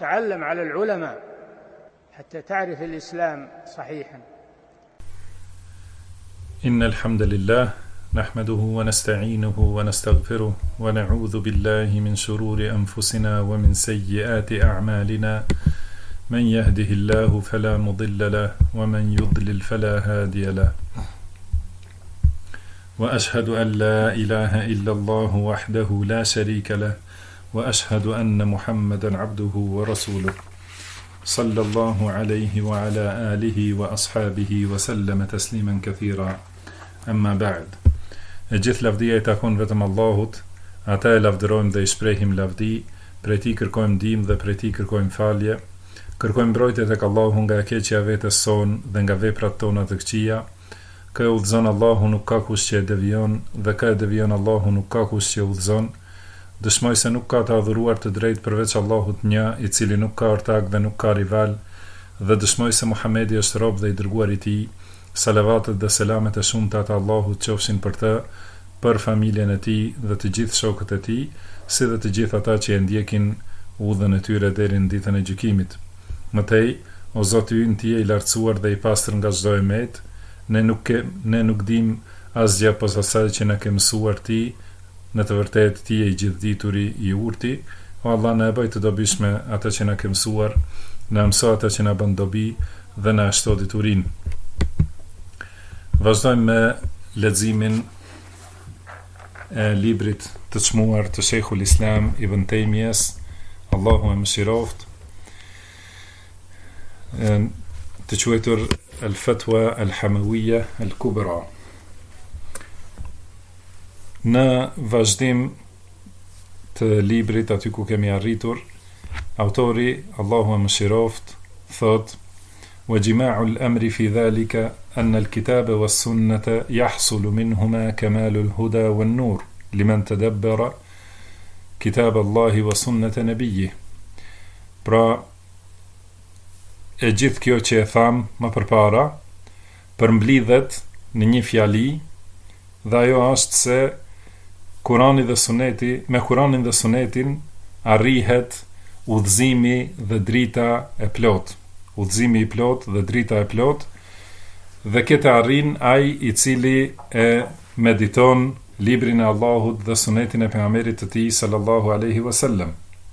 تعلم على العلماء حتى تعرف الإسلام صحيحا. إن الحمد لله نحمده ونستعينه ونستغفره ونعوذ بالله من شرور أنفسنا ومن سيئات أعمالنا، من يهده الله فلا مضل له ومن يضلل فلا هادي له، وأشهد أن لا إله إلا الله وحده لا شريك له، وأشهد أن محمدا عبده ورسوله صلى الله عليه وعلى آله وأصحابه وسلم تسليما كثيرا. أما بعد. E gjithë lavdia I takon vetëm Allahut, ata e lavdërojmë dhe I shprehim lavdi, prej Tij kërkojmë ndihmë dhe prej Tij kërkojmë falje, kërkojmë mbrojtje tek Allahu nga e keqja e vetes son dhe nga veprat tona të këqija. Kë e udhëzon Allahu nuk ka kush që e devion, dhe kë e devion Allahu nuk ka kush që e udhëzon. Dëshmoj se nuk ka të adhuruar të drejtë përveç Allahut një, I cili nuk ka ortak dhe nuk ka rival, dhe dëshmoj se Muhamedi është rob dhe I dërguar I Tij. Salavatet dhe selamet e shumta të Allahut qofshin për të, për familjen e tij dhe të gjithë shokët e tij, si dhe të gjithë ata që e ndjekin udhën e tyre deri në ditën e gjykimit. Mëtej, o Zoti ynë, Ti je I lartësuar dhe I pastër nga çdo emet, ne nuk dim asgjë posa asaj që na ke mësuar Ti, në të vërtetë Ti je I gjithdituri I urti. O Allah, na e bëj të dobishme ata që na ke mësuar, na mëso ata që na bën dobi dhe na shto diturinë. Vazhdojmë me leximin e librit të çmuar të Sheikhul Islam Ibn Taymiyes, Allahu e mëshiroft, të quajtur Al-Fatwa Al-Hamawiyya Al-Kubra. Në vazhdim të librit aty ku kemi arritur, autori, Allahu e mëshiroft, thot: وجماع الأمر في ذلك أن الكتاب والسنة يحصل منهما كمال الهدى والنور لمن تدبر كتاب الله وسنة نبيه. Pra, e gjithë kjo që e tham më përpara, përmblidhet në një fjali, dhe ajo është se Kurani dhe Suneti, me Kuranin dhe Sunetin arrihet udhëzimi dhe drita e plot. Udhëzimi I plot dhe drita e plot, dhe këtë arrin ai I cili e mediton librin e Allahut dhe sunetin e pejgamberit të Tij sallallahu alaihi wasallam.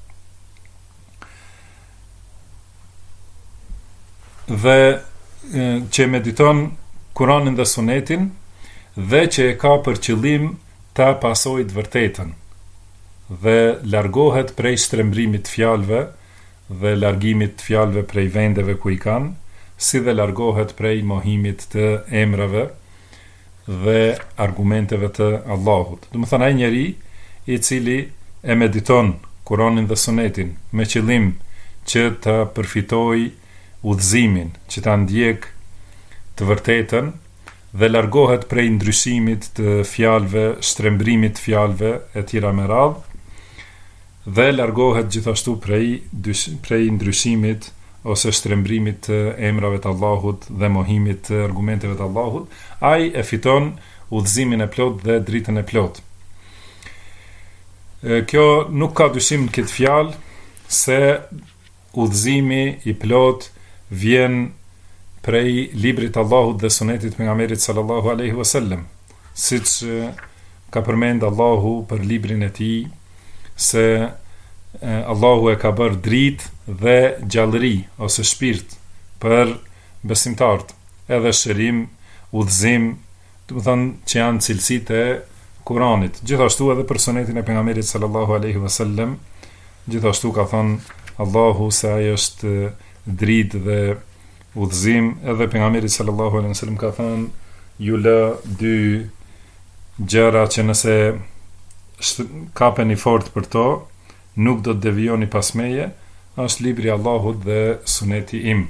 Dhe që mediton Kuranin dhe sunetin, dhe që e ka për qëllim ta pasojë të vërtetën, dhe largohet prej shtrembrimit të fjalëve dhe largimit të fjalëve prej vendeve ku I kanë, si dhe largohet prej mohimit të emrave dhe argumenteve të Allahut. Do të thonë ai njeri I cili e mediton Kuranin dhe Sunetin me qëllim që ta përfitojë udhëzimin, që ta ndjek të vërtetën dhe largohet prej ndryshimit të fjalëve, shtrembrimit të fjalëve e tjera me radhë, dhe largohet gjithashtu prej ndryshimit ose shtrembrimit të emrave të Allahut dhe mohimit të argumenteve të Allahut, ai e fiton udhëzimin e plot dhe dritën e plot. Kjo nuk ka dyshim në këtë fjalë se udhëzimi I plot vjen prej librit të Allahut dhe sunetit pejgamberit sallallahu alaihi wasallam, siç ka përmend Allahu për librin e Tij, se Allahu e ka bërë dritë dhe gjallëri ose shpirt për besimtarët, edhe shërim, udhëzim, do të thonë që janë cilësitë e Kuranit. Gjithashtu edhe për sunetin e pejgamberit sallallahu alaihi wasallam, gjithashtu ka thënë Allahu se ai është dritë dhe udhëzim, edhe pejgamberi sallallahu alaihi wasallam ka thënë ju lë dy gjëra që nëse kapeni fort për to, nuk do të devijoni pas meje, është libri I Allahut dhe suneti im.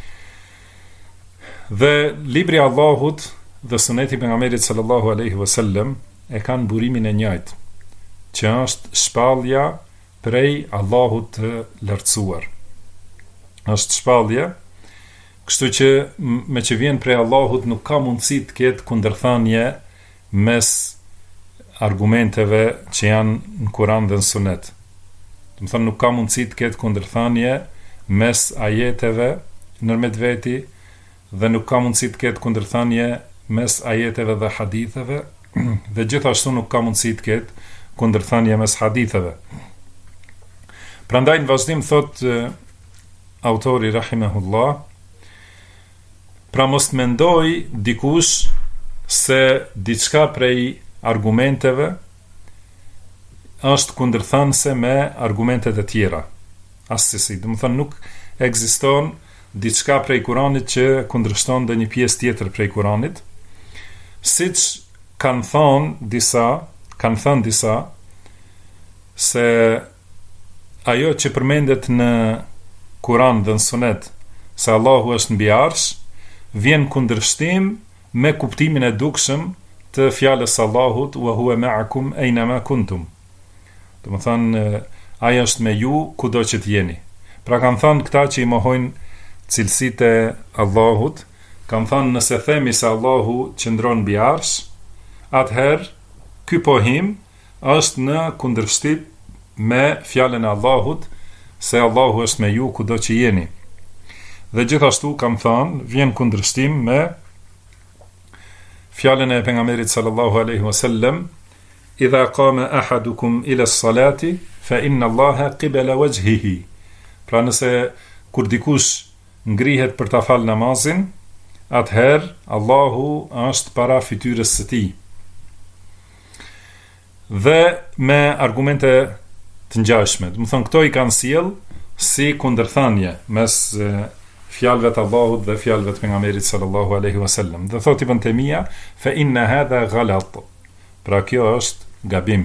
Dhe libri I Allahut dhe suneti I pejgamberit sallallahu alaihi wasallam e kanë burimin e njëjtë, që është shpallja prej Allahut të lartësuar. Është shpallje, kështu që me që vjen prej Allahut nuk ka mundësi të ketë kundërthënie mes argumenteve që janë në Kur'an dhe në Sunet. Do të thonë nuk ka mundësi të ketë kundërthënie mes ajeteve nërmjet veti dhe nuk ka mundësi të ketë kundërthënie mes ajeteve dhe haditheve dhe gjithashtu nuk ka mundësi të ketë kundërthënie mes haditheve. Prandaj në vazhdim thot autori rahimahullah, pra mos mendoj dikush se diçka prej argumenteve është kundërthanëse me argumentet e tjera. Asesi, do të thonë nuk ekziston diçka prej Kuranit që kundërshton dhe një pjesë tjetër prej Kuranit, siç kanë thënë disa se ajo që përmendet në Kuran dhe në Sunet se Allahu është mbi arsh, vjen kundërshtim me kuptimin e dukshëm të fjalës Allahut wa huwa ma'akum aynama kuntum. Do të thonë ai është me ju kudo që të jeni. Pra kanë thënë këta që i mohojnë cilësitë e Allahut, kanë thënë nëse themi se Allahu qëndron mbi arsh, atëherë ky pohim është në kundërshtim me fjalën e Allahut se Allahu është me ju kudo që jeni. Dhe gjithashtu kanë thënë vjen kundërshtim me fjalën e pejgamberit sallallahu alaihi wasallam, idha qama ahadukum ila as-salati fa inna Allaha qibala wajhihi. Pra nëse kur dikush ngrihet për ta fal namazin, atëherë Allahu është para fytyrës së tij. Dhe me argumente të ngjashme. Do të thonë këto i kanë sjell si kundërthënie mes fjalëve të Allahut dhe fjalëve të pejgamberit sallallahu alaihi wasallam. Dhe thotë Ibn Taymija, fa inna hadha ghalat. Pra kjo është gabim.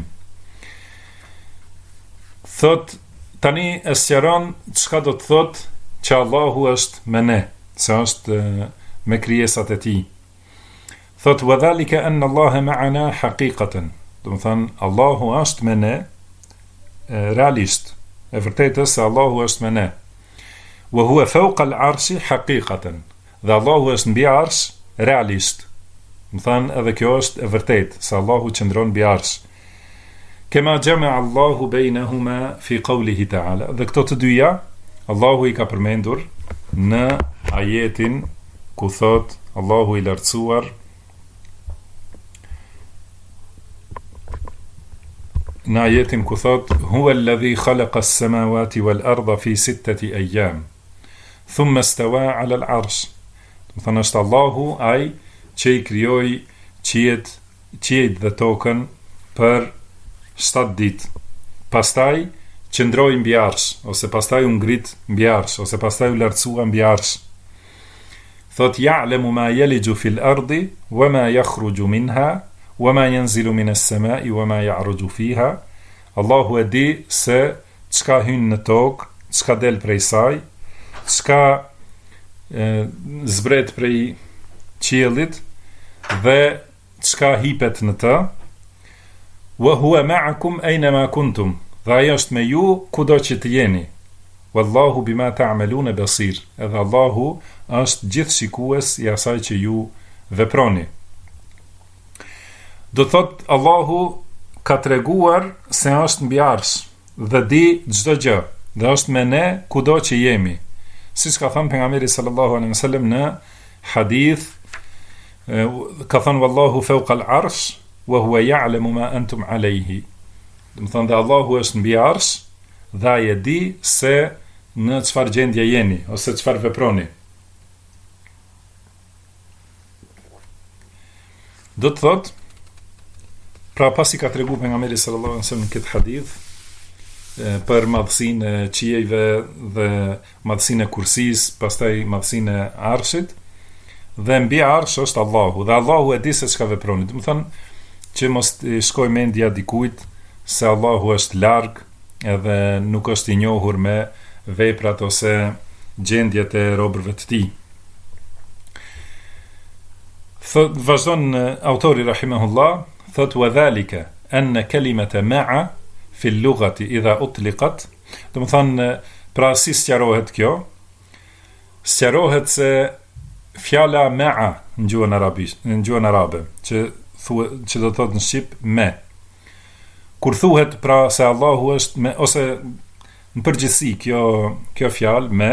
Thot tani e sqaron çka do të thotë që Allahu është me ne, se është me krijesat e tij. Thot wa dhalika anna Allaha ma'ana haqiqatan. Do të thonë Allahu është me ne realisht. E vërtetë se Allahu është me ne. Wa huwa fawqa al-'arshi haqiqatan. Dhe Allahu është mbi arsh realisht. Do të thonë edhe kjo është e vërtetë se Allahu qëndron mbi arsh. Kema jama'a Allahu bainahuma fi qawlihi ta'ala. Dhe këto të dyja Allahu i ka përmendur në ajetin ku thot Allahu i lartësuar në ajetin ku thot huwa alladhi khalaqa as-samawati wal arda fi 6 ayyam thumma istawa 'ala al-'arsh. Do të thonë është Allahu ai që i krijoi qiejt dhe tokën për 7 ditë. Pastaj qëndroi mbi arsh, ose pastaj u ngrit mbi arsh, ose pastaj u lartësua mbi arsh. Thot ya'lamu ma yaliju fil ardi wa ma yakhruju minha wa ma yanzilu min as-sama'i wa ma ya'ruju fiha. Allahu e di se çka hyn në tokë, çka del prej saj, çka zbret prej qiellit dhe çka hipet në të. Wa huwa ma'akum aynama kuntum. Dhe ai është me ju kudo që të jeni. Wallahu bima ta'maluna basir. Edhe Allahu është gjithësikues i asaj që ju veproni. Do thot Allahu ka treguar se është mbi arsh dhe di çdo gjë dhe është me ne kudo që jemi. Siç ka thënë pejgamberi sallallahu alaihi wasallam në hadith, ka thënë wallahu fawqa al-arsh wa huwa ya'lamu ma antum alayhi. Do të thonë Allahu është mbi arsh dhe ai e di se në çfarë gjendje jeni ose çfarë veproni. Do të thotë, pra pasi ka tregu pejgamberi sallallahu alaihi wasallam këtë hadith për madhësinë e qiejve dhe madhësinë e kursisë, pastaj madhësinë e arshit, dhe mbi arsh është Allahu, dhe Allahu e di se çka veproni. Do të thonë që mos i shkoj mendja dikujt se Allahu është larg edhe nuk është i njohur me veprat ose gjendjet e robërve të tij. Thot vazhdon autori rahimahullah, thot wa dhalika anna kalimata ma'a fi al-lughati idha utliqat. Do të thonë pra si sqarohet kjo? Sqarohet se fjala ma'a në gjuhën arabe, që do të thotë në shqip me. Kur thuhet pra se Allahu është me, ose në përgjithësi kjo fjalë me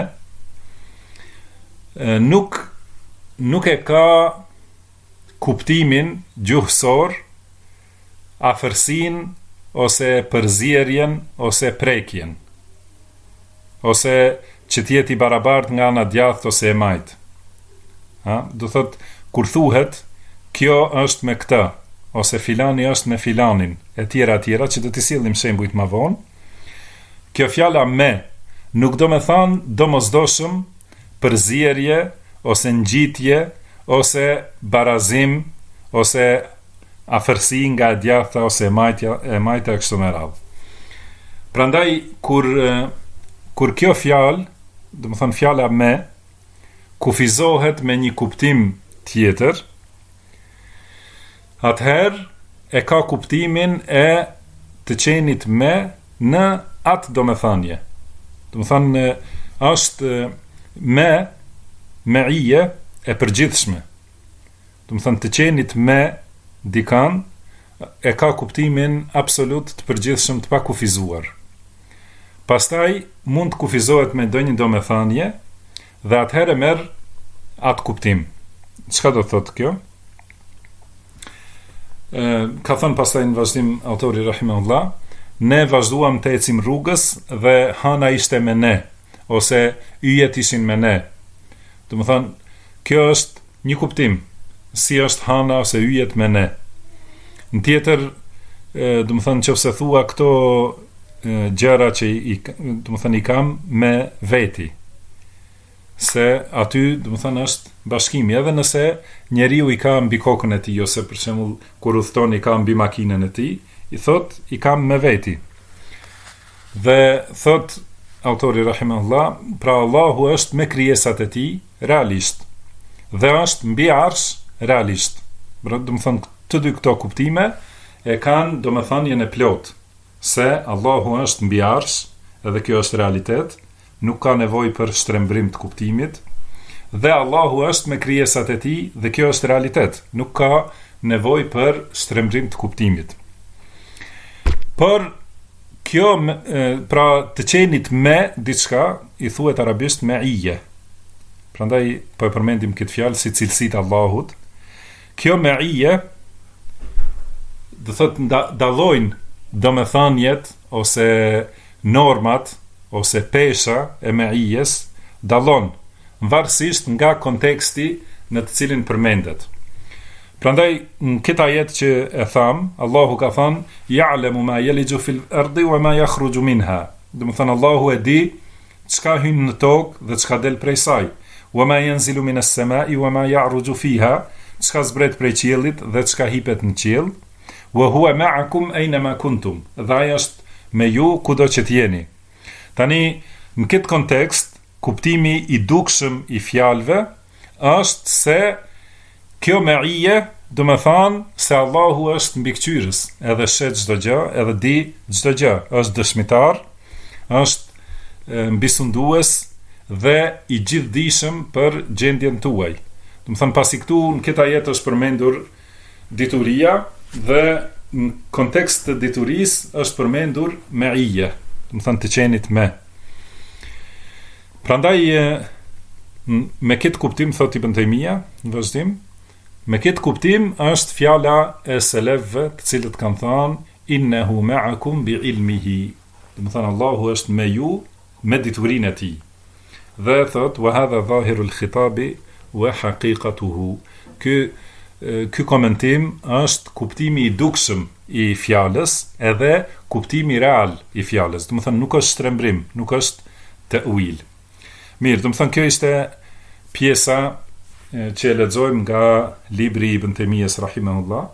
nuk e ka kuptimin gjuhësor, afërsinë ose përzierjen ose prekjen, ose që t'jeti barabartë nga ana djathtë ose e majtë. Do thot, kur thuhet kjo është me këtë, ose filani është me filanin, e tjera që do t'i sillim shembujt më vonë, kjo fjala me nuk do me thanë domosdoshëm përzierje ose ngjitje ose barazim ose afërsi nga e djathta ose e majta kështu me radhë. Prandaj kur kjo fjalë, do të thonë fjala me, kufizohet me një kuptim tjetër, atëherë e ka kuptimin e të qenit me në atë domethënie. Do të thonë është me'ije e përgjithshme. Do të thonë të qenit me dikan e ka kuptimin absolut të përgjithshëm të pa kufizuar. Pastaj mund të kufizohet me ndonjë domethënie dhe atëherë merr atë kuptim. Çka do thotë kjo? Ka thënë pastaj në vazhdim autori rahimahullah, ne vazhduam të ecim rrugës dhe hana ishte me ne, ose yjet ishin me ne. Do të thonë, kjo është një kuptim, si është hana ose yjet me ne. Në tjetër, do të thonë nëse thua këto gjëra që do të thonë i kam me veti, se aty do të thonë është bashkimi, edhe nëse njeriu i ka mbi kokën e tij, ose për shembull kur udhton i ka mbi makinën e tij, i thot i kam me veti. Dhe thot autori rahimahullah, pra Allahu është me krijesat e tij realisht dhe është mbi arsh realisht. Do të thonë të dy këto kuptime e kanë domethënien e plot, se Allahu është mbi arsh, edhe kjo është realitet, nuk ka nevojë për shtrembrim të kuptimit, dhe Allahu është me krijesat e tij dhe kjo është realitet, nuk ka nevojë për shtrembrim të kuptimit. Por kjo pra të qenit me diçka i thuhet arabisht me'ije. Prandaj po e përmendim këtë fjalë si cilësitë e Allahut. Kjo me'ije do thotë dallojnë domethënjet ose normat ose pesha e me'ijes dallon varësisht nga konteksti në të cilin përmendet. Prandaj në këtë ajet që e tham, Allahu ka thënë ya'lamu ma yaliju fil ardi wa ma yakhruju minha. Do të thonë Allahu e di çka hyn në tokë dhe çka del prej saj. Wa ma yanzilu minas samai wa ma ya'ruju fiha, çka zbret prej qiellit dhe çka hipet në qiell. Wa huwa ma'akum aynama kuntum. Dhe ai është me ju kudo që t'jeni. Tani në këtë kontekst kuptimi i dukshëm i fjalëve është se kjo me'ije do me thanë se Allahu është mbikëqyrës, edhe shet çdo gjë, edhe di çdo gjë, është dëshmitar, është mbisundues dhe i gjithdijshëm për gjendjen tuaj. Do me thënë pasi këtu në këtë ajet është përmendur dituria dhe në kontekst të diturisë është përmendur me'ije, do me thënë të qenit me. Prandaj me këtë kuptim thot Ibn Taymija në vazhdim, me këtë kuptim është fjala e selefëve të cilët kanë thënë innehu ma'akum bi ilmihi. Do të thënë Allahu është me ju me diturinë e tij. Dhe thot wa hadha zahirul khitabi wa haqiqatuhu. Ky komentim është kuptimi i dukshëm i fjalës edhe kuptimi real i fjalës. Do të thënë nuk është shtrembrim, nuk është ta'wil. Mirë, do të thënë kjo ishte pjesa që e lexojmë nga libri i Ibn Taymijës rahimahullah.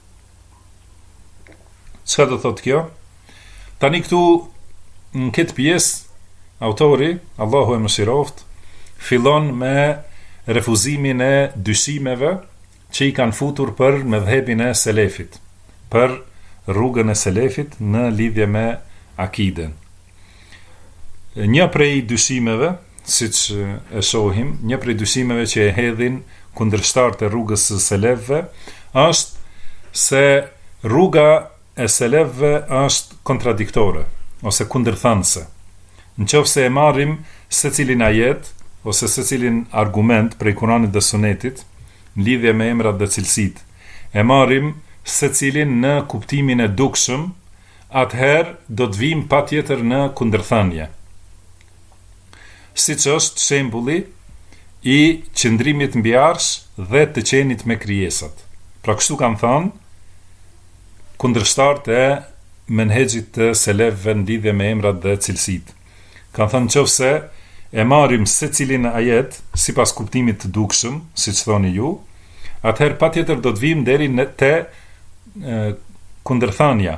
Çfarë do thotë kjo? Tani këtu në këtë pjesë autori, Allahu e mëshiroft, fillon me refuzimin e dyshimeve që i kanë futur për mëdhëbin e selefit, për rrugën e selefit në lidhje me akiden. Një prej dyshimeve, siç e shohim, një prej dyshimeve që e hedhin kundërshtarët e rrugës së selefëve është se rruga e selefëve është kontradiktore ose kundërthanëse. Nëse e marrim secilin ajet ose secilin argument prej Kuranit dhe Sunetit në lidhje me emrat dhe cilësitë, e marrim secilin në kuptimin e dukshëm, atëherë do të vim patjetër në kundërthënie. Siç është shembulli i qëndrimit mbi arsh dhe të qenit me krijesat. Pra kështu kanë thënë kundërshtarët e menhexhit të selefëve në lidhje me emrat dhe cilësitë. Kanë thënë nëse e marrim secilin ajet sipas kuptimit të dukshëm, siç thoni ju, atëherë patjetër do të vim deri te kundërthënia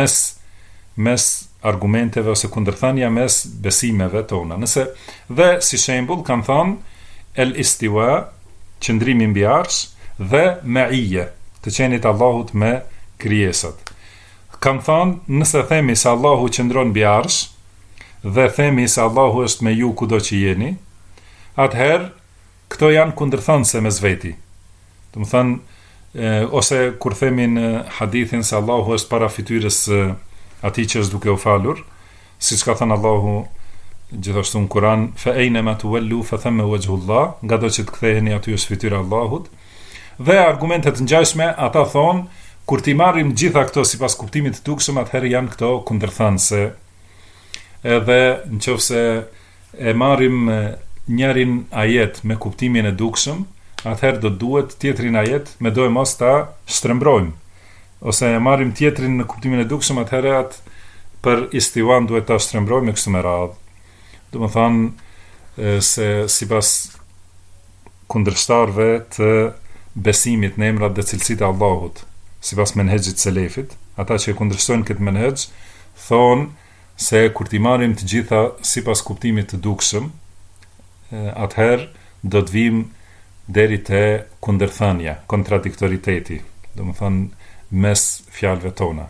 mes argumenteve ose kundërthënia mes besimeve tona. Dhe si shembull kanë thënë el istiwa, qëndrimi mbi arsh, dhe ma'iyya, të qenit Allahut me krijesat. Kanë thënë nëse themi se Allahu qëndron mbi arsh dhe themi se Allahu është me ju kudo që jeni, atëherë këto janë kundërthënëse mes veti. Do të thënë ose kur themi në hadithin se Allahu është para fytyrës atij që është duke u falur, siç ka thënë Allahu gjithashtu në Kur'an, fa aynama tuwallu fa thamma wajhullah, ngado që të ktheheni aty është fytyra e Allahut. Dhe argumentet të ngjashme ata thonë kur ti marrim gjitha këto sipas kuptimit të dukshëm, atëherë janë këto kundërthënëse. Edhe nëse e marrim njërin ajet me kuptimin e dukshëm, atëherë do duhet tjetrin ajet me do e mos ta shtrembrojmë. Ose e marrim tjetrin në kuptimin e dukshëm, atëherë atë për istiwan duhet ta shtrembrojmë me kështu me radhë. Do të thonë se sipas kundërshtarëve të besimit në emrat dhe cilësitë e Allahut, sipas menhexhit selefit, ata që e kundërshtojnë këtë menhexh thonë se kur ti marrim të gjitha sipas kuptimit të dukshëm, atëherë do të vim deri te kundërthënia, kontradiktoriteti, do të thonë mes fjalëve tona.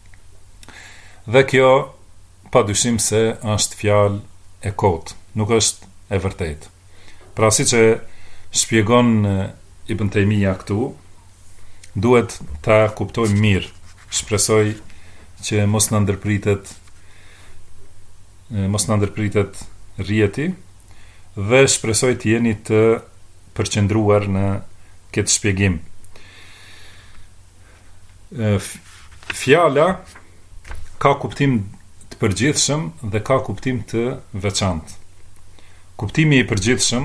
Dhe kjo padyshim se është fjalë e kotë, nuk është e vërtetë. Pra siç e shpjegon Ibn Taymija këtu, duhet ta kuptojmë mirë. Shpresoj që mos na ndërpritet rrjeti dhe shpresoj të jeni të përqendruar në këtë shpjegim. Fjala ka kuptim të përgjithshëm dhe ka kuptim të veçantë. Kuptimi i përgjithshëm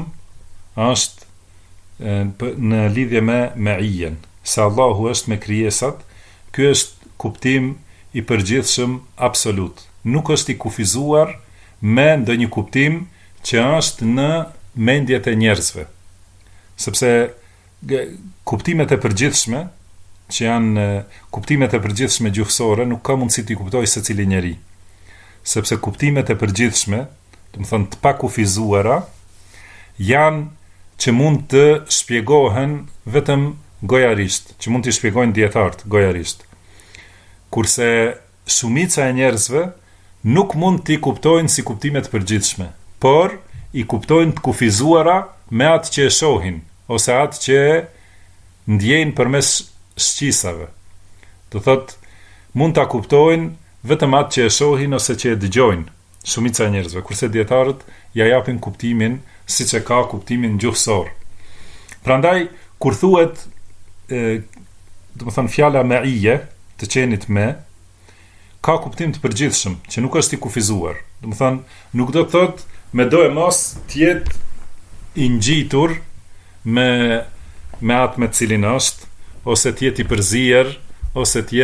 është në lidhje me ma'iyyen, se Allahu është me krijesat. Ky është kuptim i përgjithshëm absolut. Nuk është i kufizuar me ndonjë kuptim që është në mendjet e njerëzve. Sepse kuptimet e përgjithshme, që janë kuptimet e përgjithshme gjuhësore, nuk ka mundësi t'i kuptojë secili njeri. Sepse kuptimet e përgjithshme, do të thonë të pakufizuara, janë që mund të shpjegohen vetëm gojarisht, që mund t'i shpjegojnë dietarët gojarisht. Kurse shumica e njerëzve nuk mund t'i kuptojnë si kuptimet përgjithshme, por i kuptojnë të kufizuara me atë që e shohin, ose atë që ndjejnë përmes shqisave. Do thotë, mund ta kuptojnë vetëm atë që e shohin ose që e dëgjojnë, shumica e njerëzve, kurse dietarët ja japin kuptimin siç e ka kuptimin gjuhësor. Prandaj kur thuhet do të thonë fjala ma'iyye, të qenit me, ka kuptim të përgjithshëm, që nuk është i kufizuar. Do të thonë, nuk do të thotë me do e mos të jetë i ngjitur me atë me cilin është, ose të jetë i përzier, ose të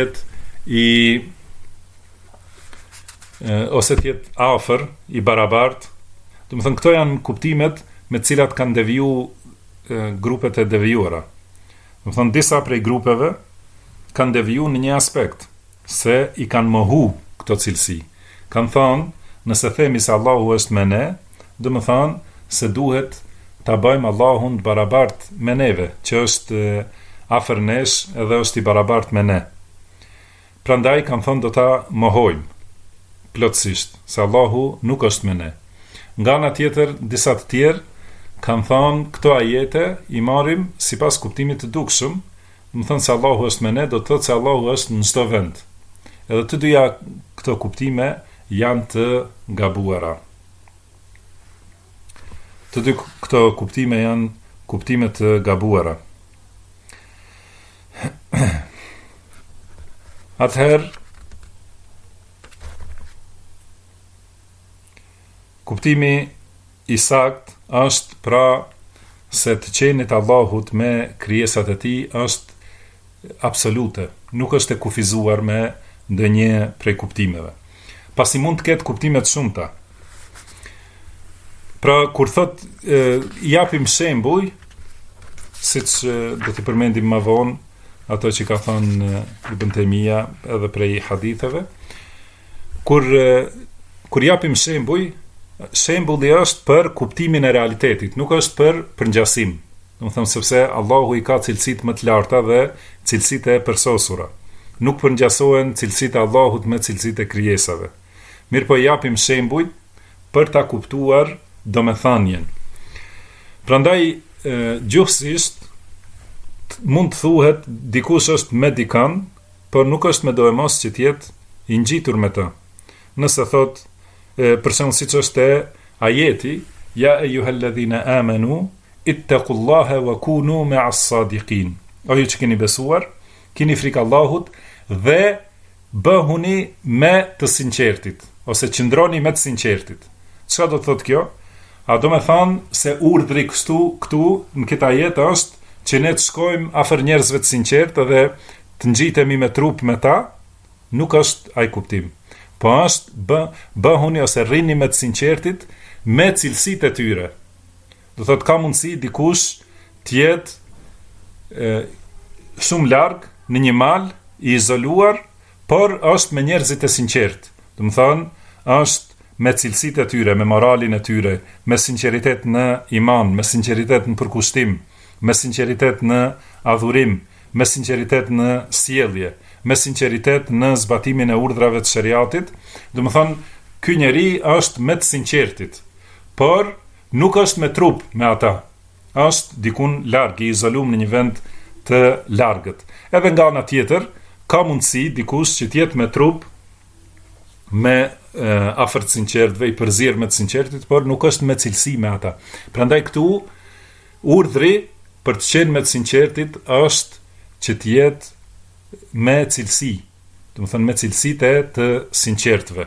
jetë afër, i barabartë. Do të thonë, këto janë kuptimet me të cilat kanë deviju grupet e devijuara. Do të thonë, disa prej grupeve kanë deviju në një aspekt, se i kanë mohu këto cilësi. Kanë thonë, nëse themi se Allahu është me ne, do të thonë se duhet ta bëjmë Allahun të barabartë me neve, që është afër nesh edhe është i barabartë me ne. Prandaj kanë thonë do ta mohojmë plotësisht, se Allahu nuk është me ne. Nga ana tjetër, disa të tjerë kanë thonë këto ajete i marrim sipas kuptimit të dukshëm, do të thonë se Allahu është me ne, do të thotë se Allahu është në çdo vend. Edhe të dyja këto kuptime janë të gabuara. Të dy këto kuptime janë kuptime të gabuara. Atëherë, kuptimi i sakt është pra se të qenit Allahut me krijesat e tij është absolute, nuk është e kufizuar me ndonjë prej kuptimeve. Pasi mund të ketë kuptime të shumta. Pra kur thot japim shembuj, siç do t'i përmendim më vonë ato që ka thënë Ibn Taymija edhe prej haditheve, kur japim shembuj, shembulli është për kuptimin e realitetit, nuk është për përngjasim. Domethënë sepse Allahu i ka cilësitë më të larta dhe cilësitë e përsosura. Nuk përngjasohen cilësitë e Allahut me cilësitë e krijesave. Mirë po japim shembuj për ta kuptuar domethënien. Prandaj gjuhësisht mund të thuhet dikush është me dikan, por nuk është me dojmos që t'jetë i ngjitur me të. Nëse thot, për shembull siç është ajeti, ja eyyuhalladhina amanu ittaqullaha wa kunu ma'as sadiqin. O ju që keni besuar, keni frikë Allahut dhe bëhuni me të sinqertit, ose qëndroni me të sinqertit. Çfarë do të thotë kjo? A do me thanë se urdhri këtu në këtë ajet është që ne të shkojmë afër njerëzve të sinqertë dhe të ngjitemi me trup me ta? Nuk është ai kuptim. Po është bëhuni ose rrini me të sinqertit me cilësitë e tyre. Do thotë ka mundësi dikush të jetë shumë larg në një mal i izoluar, por është me njerëzit e sinqertë. Do të thonë është me cilësitë e tyre, me moralin e tyre, me sinqeritet në iman, me sinqeritet në përkushtim, me sinqeritet në adhurim, me sinqeritet në sjellje, me sinqeritet në zbatimin e urdhrave të shariatit. Do të thonë, ky njeri është me të sinqertit, por nuk është me trup me ata. Është dikun larg, i izoluar në një vend të largët. Edhe nga ana tjetër, ka mundësi dikush që të jetë me trup me afër të sinqertëve, i përzier me të sinqertit, por nuk është me cilësi me ata. Prandaj këtu urdhri për të qenë me të sinqertit është që të jetë me cilësi, do të thënë me cilësitë e të sinqertëve.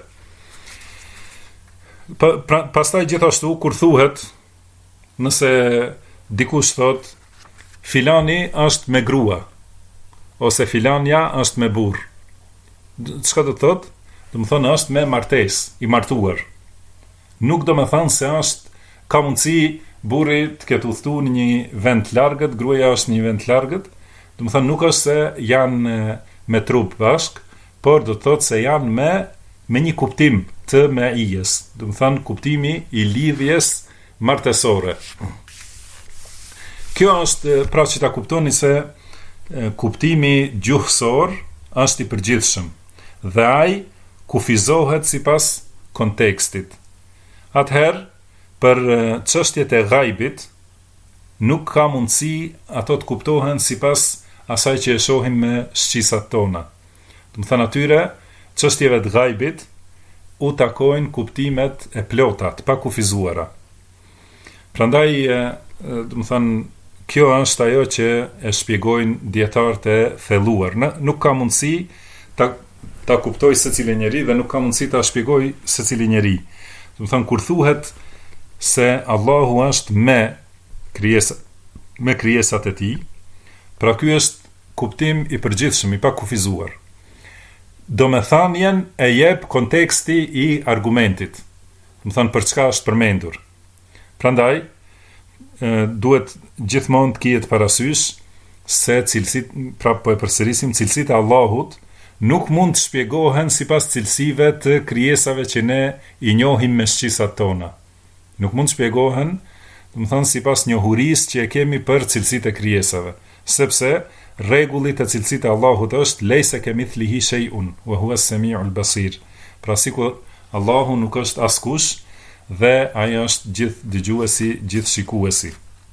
Pastaj gjithashtu kur thuhet, nëse dikush thot filani është me grua ose filania është me burr, çka do të thotë? Do të thonë është me martesë, i martuar. Nuk do të thonë se ka mundësi burri të ketë udhëtuar në një vend të largët, gruaja është në një vend të largët. Do të thonë nuk është se janë me trup bashk, por do të thotë se janë me një kuptim të meijes. Do të thonë kuptimi i lidhjes martesore. Kjo është pra që ta kuptoni se kuptimi gjuhësor është i përgjithshëm dhe ai kufizohet sipas kontekstit. Atëherë, për çështjet e ghaibit, nuk ka mundësi ato të kuptohen sipas asaj që e shohim me shqisat tona. Do të thënë atyre, çështjeve të ghaibit u takojnë kuptimet e plota, të pa kufizuara. Prandaj, do të thënë, kjo është ajo që e shpjegojnë dietarët e thelluar. Nuk ka mundësi ta kuptoj secili njeri dhe nuk ka mundësi ta shpjegoj secili njeri. Do të thënë kur thuhet se Allahu është me krijesat e tij, pra ky është kuptim i përgjithshëm, i pa kufizuar. Domethënien e jep konteksti i argumentit. Do të thënë për çka është përmendur. Prandaj duhet gjithmonë të kihet parasysh se cilësitë, pra po e përsërisim, cilësitë e Allahut nuk mund të shpjegohen sipas cilësive të krijesave që ne i njohim me shqisat tona. Nuk mund të shpjegohen, do të thonë sipas njohurisë që e kemi për cilësitë e krijesave, sepse rregulli i cilësitë e Allahut është leysa kemithlihi shay'un wa huwa as-sami'ul basir. Pra sikur Allahu nuk është askush dhe ai është gjithë dëgjuesi, gjithë shikuesi.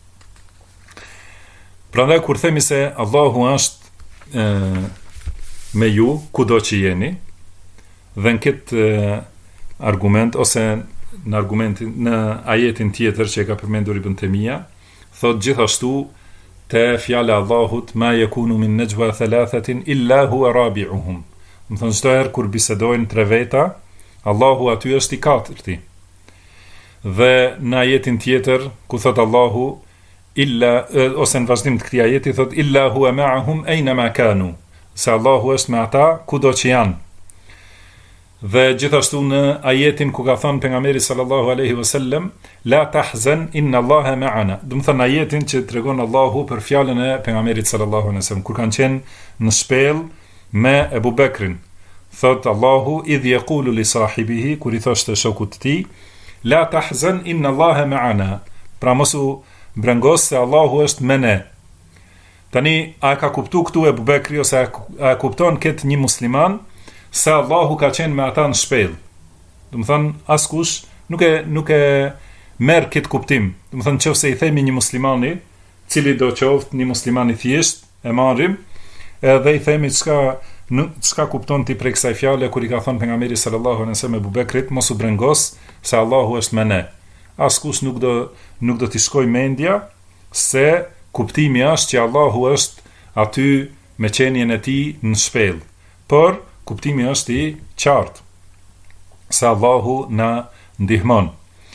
Prandaj kur themi se Allahu është me ju kudo që jeni, dhe në këtë argument ose në argumentin në ajetin tjetër që e ka përmendur Ibn Taymija, thot gjithashtu te fjala e Allahut ma yakunu min najwa thalathatin illa huwa rabi'uhum. Do të thonë çdo herë kur bisedojnë tre veta, Allahu aty është i katërti. Dhe në ajetin tjetër ku thot Allahu illa ose në vazhdim të këtij ajeti thot illa huwa ma'ahum ayna ma kanu. Se Allahu është me ata kudo që janë. Dhe gjithashtu në ajetin ku ka thënë pejgamberi sallallahu alaihi wasallam la tahzan inna Allaha ma'ana. Do të thënë ajetin që tregon Allahu për fjalën e pejgamberit sallallahu alaihi wasallam kur kanë qenë në shpellë me Ebu Bekrin. Thot Allahu idh yaqulu li sahibihi kur i thoshte shokut të tij la tahzan inna Allaha ma'ana. Pra mos u brengos se Allahu është me ne. Tani a ka kuptu këtu Ebu Bekri ose a kupton këtë një musliman se Allahu ka qenë me ata në shpellë. Do të thënë askush nuk e merr këtë kuptim. Do të thënë nëse i themi një muslimani, cili do qoftë një musliman i thjesht, e marrim edhe i themi çka kupton ti prej kësaj fjale kur i ka thënë pejgamberi sallallahu alaihi wasallam Ebu Bekrit mos u brengos se Allahu është me ne. Askush nuk do t'i shkoj mendja se kuptimi është që Allahu është aty me qenien e tij në shpellë. Por kuptimi është i qartë se Allahu na ndihmon.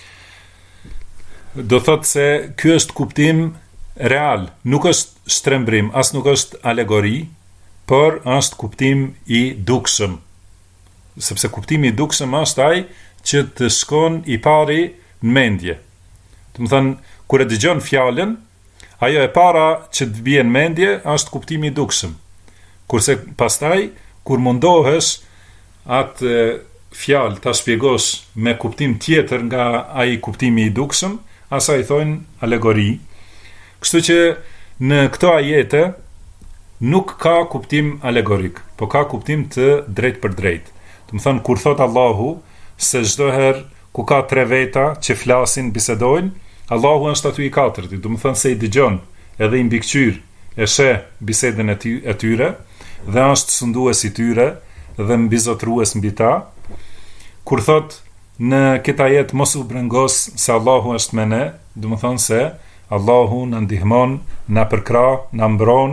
Do thot se ky është kuptim real, nuk është shtrembrim, as nuk është alegori, por është kuptim i dukshëm. Sepse kuptimi i dukshëm është ai që të shkon i pari në mendje. Do të thënë kur e dëgjon fjalën, ajo e para që të bie në mendje është kuptimi i dukshëm. Kurse pastaj kur mundohesh atë fjalë ta shpjegosh me kuptim tjetër nga ai kuptimi i dukshëm, asaj thonë alegori. Kështu që në këto ajete nuk ka kuptim alegorik, po ka kuptim të drejt për drejt. Do të thënë kur thot Allahu se çdo herë ku ka tre veta që flasin, bisedojnë, Allahu është aty i katërti. Do të thënë se i dëgjon edhe i mbikëqyr e sheh bisedën e tyre dhe është sundues i tyre dhe mbizotrues mbi ta. Kur thot në këtë ajet mos u brengos se Allahu është me ne, do të thonë se Allahu na ndihmon, na përkrah, na mbron.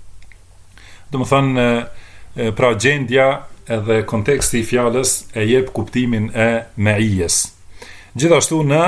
Do të thonë pra gjendja edhe konteksti i fjalës e jep kuptimin e meijes. Gjithashtu në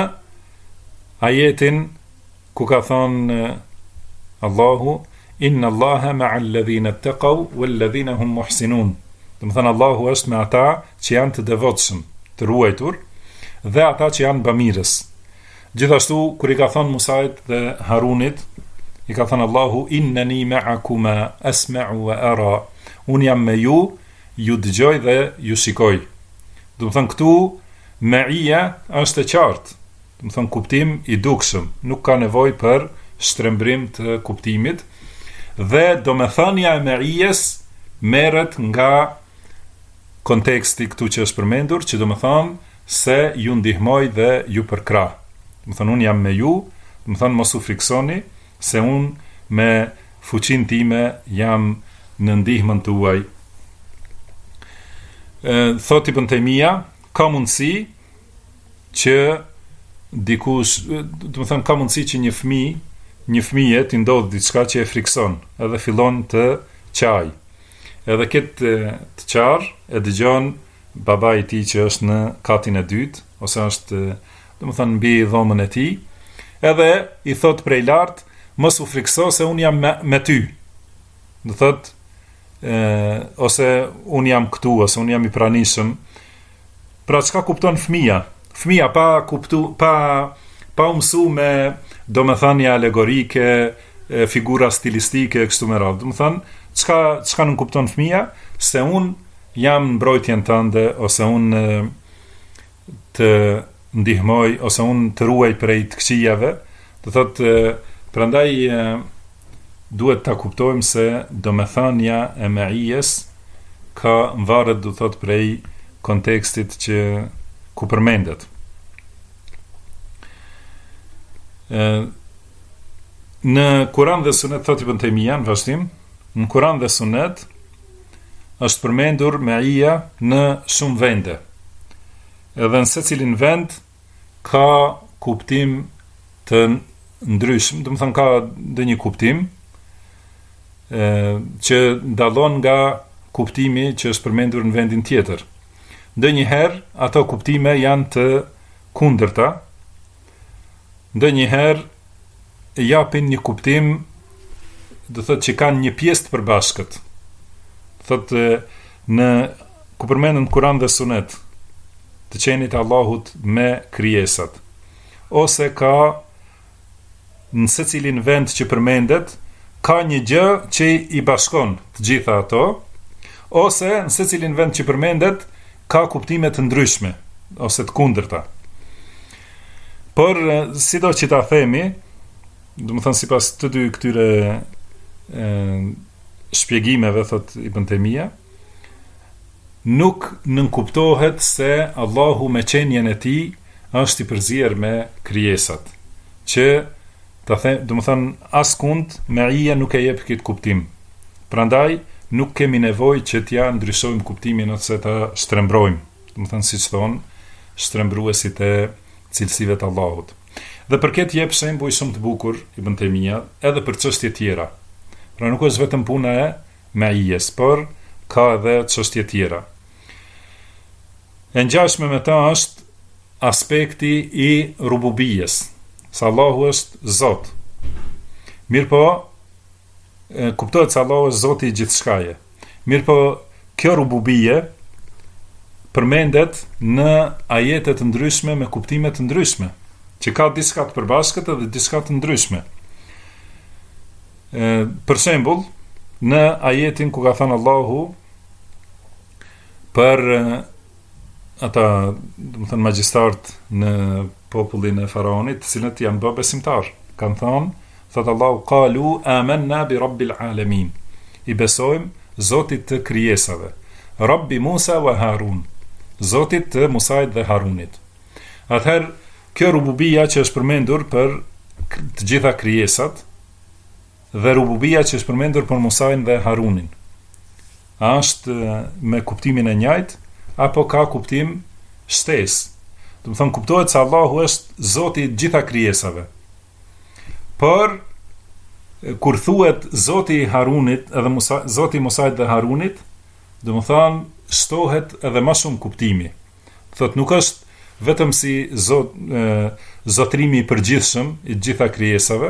ajetin ku ka thonë Allahu inna Allaha ma'al ladhina ittaqaw wal ladhina hum muhsinun. Do të thënë Allahu është me ata që janë të devotshëm, të ruajtur dhe ata që janë bamirës. Gjithashtu kur i ka thënë Musait dhe Harunit, i ka thënë Allahu innani ma'akuma asma'u wa ara. Unë jam me ju dëgjoj dhe ju shikoj. Do të thënë këtu me'ia është e qartë. Do të thënë kuptim i dukshëm, nuk ka nevojë për shtrembrim të kuptimit. Dhe domethënia e meijes merret nga konteksti këtu që është përmendur, që domethënë se ju ndihmoj dhe ju përkrah. Domethënë unë jam me ju, domethënë mos u friksoni se unë me fuqinë time jam në ndihmën tuaj. Thot Ibn Taymija, ka mundësi që dikush, domethënë ka mundësi që një fëmijë t'i ndodh diçka që e frikson, edhe fillon të qaj. Edhe këtë të qarë e dëgjon babai i tij që është në katin e dytë, ose është, domethënë mbi dhomën e tij, edhe i thot prej lart, mos u frikso se un jam me ty. Do thot ose un jam këtu, ose un jam i pranishëm. Pra çka kupton fëmia? Fëmia pa u mësu me domethënia alegorike, figura stilistike kështu me radhë. Domethënë, çka nuk kupton fëmia? Se un jam në mbrojtjen tënde, ose un të ndihmoj, ose un të ruaj prej të këqijave. Do thotë, prandaj duhet ta kuptojmë se domethënia e meijes ka varet, do thotë, prej kontekstit që ku përmendet. Në Kur'an dhe Sunet, thot Ibn Taymija në vazhdim, në Kur'an dhe Sunet është përmendur meia në shumë vende. Edhe në secilin vend ka kuptim të ndryshëm, do të thënë ka ndonjë kuptim që dallon nga kuptimi që është përmendur në vendin tjetër. Ndonjëherë ato kuptime janë të kundërta, ndonjëherë japin një kuptim, do thotë që kanë një pjesë të përbashkët. Thotë në ku përmenden Kur'an dhe Sunet të qenit Allahut me krijesat, ose ka në secilin vend që përmendet ka një gjë që i bashkon të gjitha ato, ose në secilin vend që përmendet ka kuptime të ndryshme ose të kundërta. Por sido që ta themi, do të thënë sipas të dy këtyre shpjegimeve, thot Ibn Taymija, nuk nënkuptohet se Allahu me qenjen e tij është i përzier me krijesat, që do të thënë askund meia nuk e jep këtë kuptim. Prandaj nuk kemi nevojë që t'ja ndryshojmë kuptimin ose ta shtrembrojmë, do të thënë siç thon shtrembruesit e cilësive të Allahut. Dhe për këtë jep shembuj shumë të bukur Ibn Taymija edhe për çështje tjera. Pra nuk është vetëm puna e meies, por ka edhe çështje tjera. E ngjashme me ta është aspekti i rububijes, se Allahu është Zot. Mirpo kuptohet se Allahu është Zoti i gjithçkaje. Mirpo kjo rububie përmendet në ajete të ndryshme me kuptime të ndryshme, që ka diçka të përbashkët dhe diçka të ndryshme. Për shembull, në ajetin ku ka thënë Allahu për ata, do të thënë magjistarët në popullin e faraonit, të cilët janë bë besimtar, kanë thënë, thot Allahu, qalu amanna bi rabbil alamin. I besojmë Zotit të krijesave, Rabbi Musa wa Harun, Zotit të Musait dhe Harunit. Atëherë, kjo rububia që është përmendur për të gjitha krijesat dhe rububia që është përmendur për Musain dhe Harunin, a është me kuptimin e njëjtë apo ka kuptim shtesë? Do të thonë kuptohet se Allahu është Zoti i gjitha krijesave. Por kur thuhet Zoti i Harunit edhe Zoti i Musait dhe Harunit, do të thonë shtohet edhe më shumë kuptimi. Thotë nuk është vetëm si zotrimi i përgjithshëm i gjitha krijesave,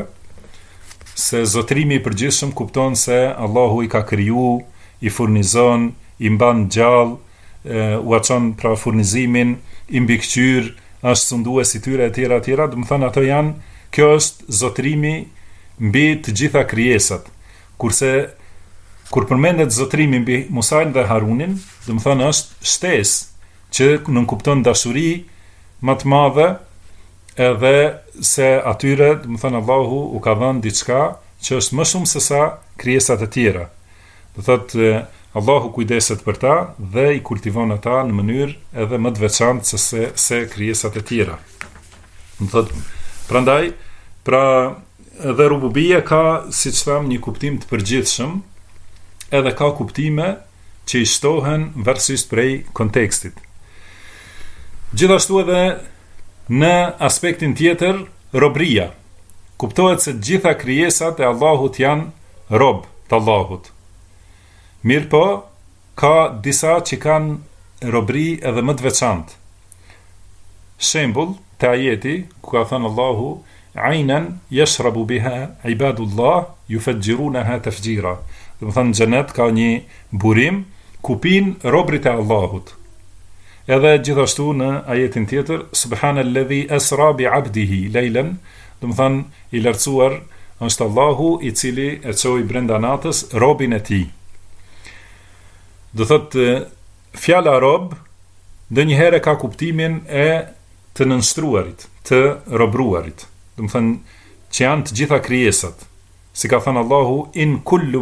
se zotrimi i përgjithshëm kupton se Allahu i ka kriju, i furnizon, i mban gjallë, u açon pra furnizimin, i mbikëqyr, është sundues i tyre e tjera, do të thonë ato janë, kjo është zotrimi mbi të gjitha krijesat. Kurse kur përmendet zotrimi mbi Musain dhe Harunin, do të thonë është shtesë që nënkupton dashuri më të madhe, edhe se atyre, do të thonë Allahu u ka dhënë diçka që është më shumë se sa krijesat e tjera. Do thotë Allahu kujdeset për ta dhe i kultivon ata në mënyrë edhe më të veçantë se krijesat e tjera. Do thotë, prandaj, edhe rububia ka, siç tham, një kuptim të përgjithshëm, edhe ka kuptime që i shtohen varësisht prej kontekstit. Gjithashtu edhe në aspektin tjetër, robria. Kuptohet se gjitha krijesat e Allahut janë rob të Allahut. Mirë po, ka disa që kanë robri edhe më të veçantë. Shembull, të ajeti, ku ka thënë Allahu, ajnen yashrabu biha ibadullah yufajjirunaha tafjira. Do të thënë xhenet ka një burim ku pinë robrit e Allahut. Edhe gjithashtu në ajetin tjetër, subhanalladhi asra bi 'abdihi laylan, do të thënë i lartësuar është Allahu i cili e çoi brenda natës robin e tij. Do thotë fjala rob ndonjëherë ka kuptimin e të nënshtruarit, të robruarit. Do të thënë që janë të gjitha krijesat. Si ka thënë Allahu, in kullu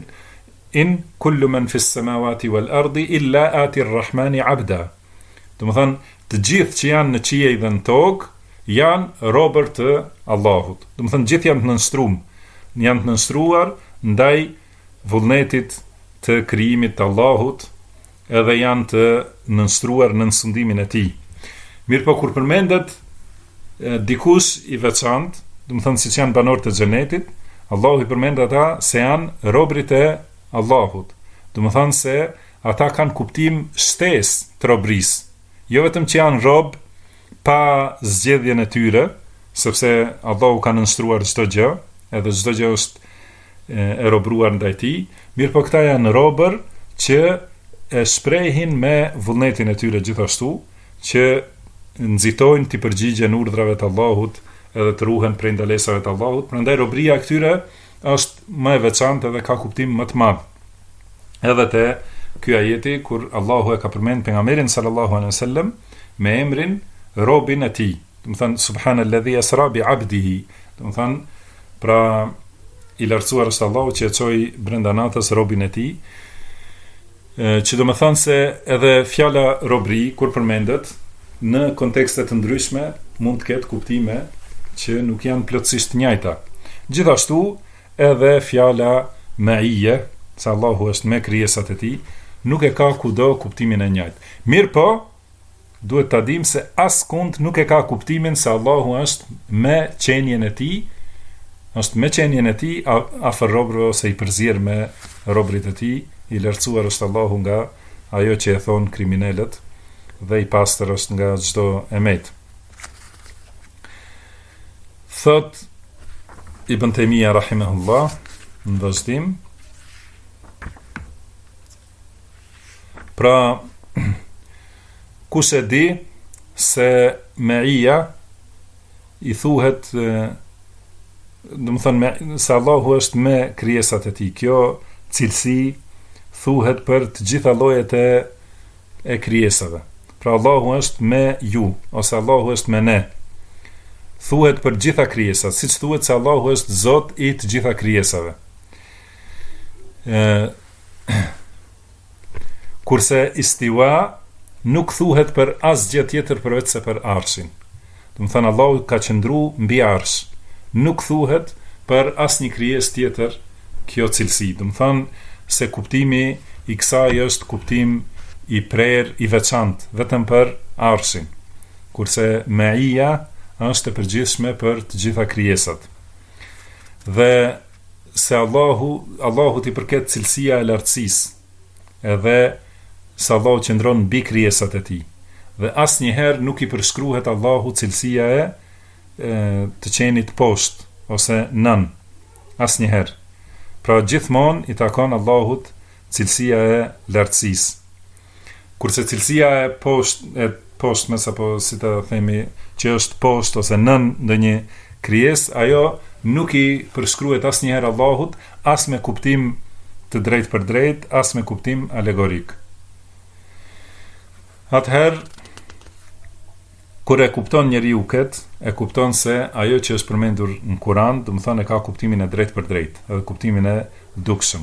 man fis samawati wal ardi illa ati ar-rahmani 'abda. Do të thënë të gjithë që janë në qiej dhe në tokë janë robër të Allahut. Do të thënë gjithë janë të nënshtruar ndaj vullnetit të krijimit të Allahut, edhe janë të nënstruar në nënsundimin e tij. Mirë po kur përmendet dikush i veçantë, do të thonë siç janë banorët e xhenetit, Allahu i përmend ata se janë robërit e Allahut. Do të thonë se ata kanë kuptim shtesë të robërisë. Jo vetëm që janë rob pa zgjedhjen e tyre, sepse Allahu ka nënshtruar çdo gjë, edhe çdo gjë është e robruar ndaj tij, mirë po këta janë robër që e shprehin me vullnetin e tyre gjithashtu, që nxitojnë të përgjigjen urdhrave të Allahut edhe të ruhen prej ndalesave të Allahut. Prandaj robëria e këtyre është më e veçantë dhe ka kuptim më të madh. Edhe te ky ajeti kur Allahu e ka përmend pejgamberin sallallahu alaihi wasallam me emrin robin e tij. Do të thënë subhanalladhi asra bi 'abdihi. Do të thënë pra i lartësuar është Allahu që e çoi brenda natës robin e tij. Që do të thënë se edhe fjala robri kur përmendet në kontekste të ndryshme mund të ketë kuptime që nuk janë plotësisht njëjta. Gjithashtu edhe fjala ma'iyya, se Allahu është me krijesat e tij, nuk e ka kudo kuptimin e njëjtë. Mirë po, duhet ta dimë se askund nuk e ka kuptimin se Allahu është me qenien e tij, afër robërve ose i përzier me robërit e tij, i lartësuar është Allahu nga ajo që e thon kriminalët dhe i pastër është nga çdo emet. Thot Ibn Taymija rahimahullah në vazhdim, pra kush e di se me'ia i thuhet, do të thënë se Allahu është me krijesat e tij. Kjo cilësi thuhet për të gjitha llojet e krijesave. Pra Allahu është me ju, ose Allahu është me ne. Thuhet për gjitha krijesat, siç thuhet se Allahu është Zot i të gjitha krijesave. Kurse istiwa nuk thuhet për asgjë tjetër përveç se për arshin. Do të thënë Allahu ka qëndruar mbi arsh. Nuk thuhet për asnjë krijesë tjetër kjo cilësi. Do të thënë se kuptimi i kësaj është kuptim i prerë, i veçantë, vetëm për arshin. Kurse me'ia është e përgjithshme për të gjitha krijesat. Dhe se Allahu t'i përket cilësia e lartësisë, edhe se Allahu qëndron mbi krijesat e tij. Dhe asnjëherë nuk i përshkruhet Allahu cilësia e të qenit poshtë ose nën. Asnjëherë. Pra gjithmonë i takon Allahut cilësia e lartësisë. Kurse cilësia e poshtme, apo si të themi, që është poshtë ose nën ndonjë krijesë, ajo nuk i përshkruhet asnjëherë Allahut, as me kuptim të drejtë për drejtë, as me kuptim alegorik. Atëherë, kur e kupton njeriu këtë, e kupton se ajo që është përmendur në Kur'an, do të thonë ka kuptimin e drejtë për drejtë, edhe kuptimin e dukshëm.